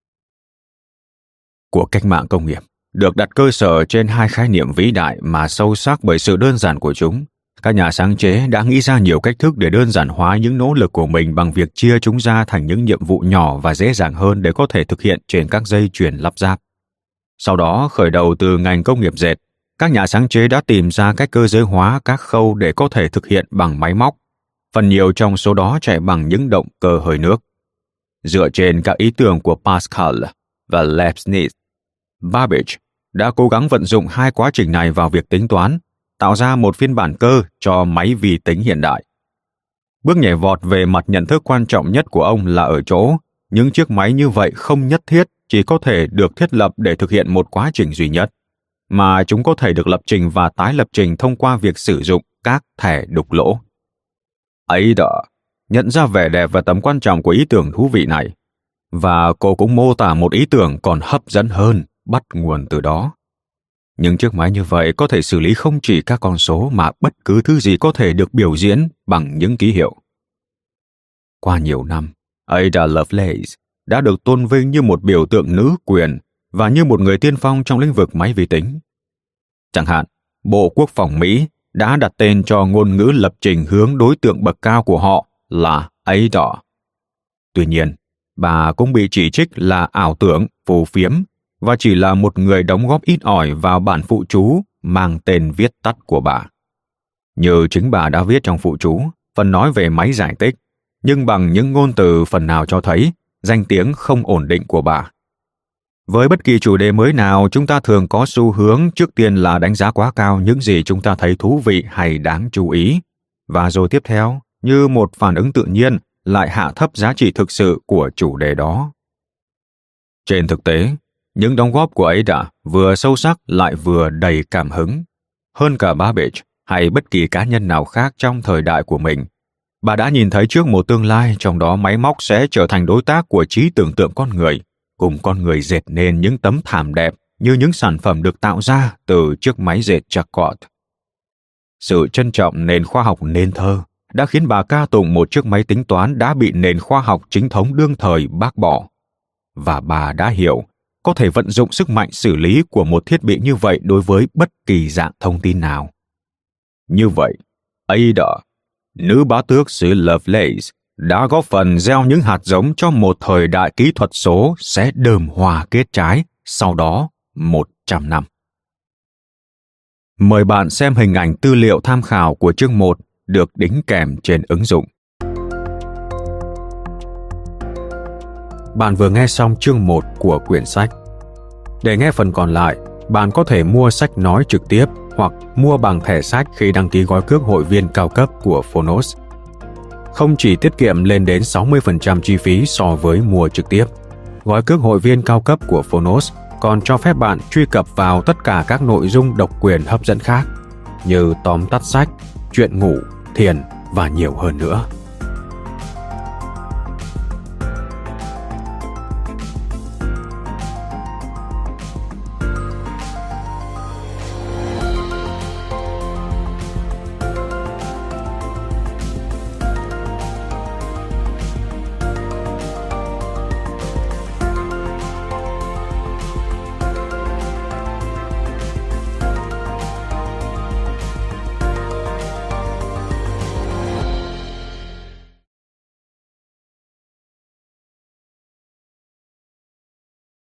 Cuộc cách mạng công nghiệp được đặt cơ sở trên hai khái niệm vĩ đại mà sâu sắc bởi sự đơn giản của chúng. Các nhà sáng chế đã nghĩ ra nhiều cách thức để đơn giản hóa những nỗ lực của mình bằng việc chia chúng ra thành những nhiệm vụ nhỏ và dễ dàng hơn để có thể thực hiện trên các dây chuyền lắp ráp. Sau đó, khởi đầu từ ngành công nghiệp dệt, các nhà sáng chế đã tìm ra cách cơ giới hóa các khâu để có thể thực hiện bằng máy móc. Phần nhiều trong số đó chạy bằng những động cơ hơi nước. Dựa trên các ý tưởng của Pascal và Leibniz, Babbage đã cố gắng vận dụng hai quá trình này vào việc tính toán, tạo ra một phiên bản cơ cho máy vi tính hiện đại. Bước nhảy vọt về mặt nhận thức quan trọng nhất của ông là ở chỗ, những chiếc máy như vậy không nhất thiết chỉ có thể được thiết lập để thực hiện một quá trình duy nhất, mà chúng có thể được lập trình và tái lập trình thông qua việc sử dụng các thẻ đục lỗ. Ada nhận ra vẻ đẹp và tầm quan trọng của ý tưởng thú vị này, và cô cũng mô tả một ý tưởng còn hấp dẫn hơn bắt nguồn từ đó. Những chiếc máy như vậy có thể xử lý không chỉ các con số mà bất cứ thứ gì có thể được biểu diễn bằng những ký hiệu. Qua nhiều năm, Ada Lovelace đã được tôn vinh như một biểu tượng nữ quyền và như một người tiên phong trong lĩnh vực máy vi tính. Chẳng hạn, Bộ Quốc phòng Mỹ đã đặt tên cho ngôn ngữ lập trình hướng đối tượng bậc cao của họ là Ada. Tuy nhiên, bà cũng bị chỉ trích là ảo tưởng, phù phiếm và chỉ là một người đóng góp ít ỏi vào bản phụ chú mang tên viết tắt của bà. Như chính bà đã viết trong phụ chú, phần nói về máy giải tích, nhưng bằng những ngôn từ phần nào cho thấy danh tiếng không ổn định của bà. Với bất kỳ chủ đề mới nào, chúng ta thường có xu hướng trước tiên là đánh giá quá cao những gì chúng ta thấy thú vị hay đáng chú ý, và rồi tiếp theo, như một phản ứng tự nhiên, lại hạ thấp giá trị thực sự của chủ đề đó. Trên thực tế, những đóng góp của Ada vừa sâu sắc lại vừa đầy cảm hứng. Hơn cả Babbage hay bất kỳ cá nhân nào khác trong thời đại của mình, bà đã nhìn thấy trước một tương lai trong đó máy móc sẽ trở thành đối tác của trí tưởng tượng con người, cùng con người dệt nên những tấm thảm đẹp như những sản phẩm được tạo ra từ chiếc máy dệt Jacquard. Sự trân trọng nền khoa học nên thơ đã khiến bà ca tụng một chiếc máy tính toán đã bị nền khoa học chính thống đương thời bác bỏ. Và bà đã hiểu có thể vận dụng sức mạnh xử lý của một thiết bị như vậy đối với bất kỳ dạng thông tin nào. Như vậy, Ada, nữ bá tước xứ Lovelace, đã góp phần gieo những hạt giống cho một thời đại kỹ thuật số sẽ đơm hoa kết trái sau đó 100 năm. Mời bạn xem hình ảnh tư liệu tham khảo của chương 1 được đính kèm trên ứng dụng. Bạn vừa nghe xong chương 1 của quyển sách. Để nghe phần còn lại, bạn có thể mua sách nói trực tiếp hoặc mua bằng thẻ sách khi đăng ký gói cước hội viên cao cấp của Phonos. không chỉ tiết kiệm lên đến 60% chi phí so với mua trực tiếp. Gói cước hội viên cao cấp của Phonos còn cho phép bạn truy cập vào tất cả các nội dung độc quyền hấp dẫn khác như tóm tắt sách, chuyện ngủ, thiền và nhiều hơn nữa.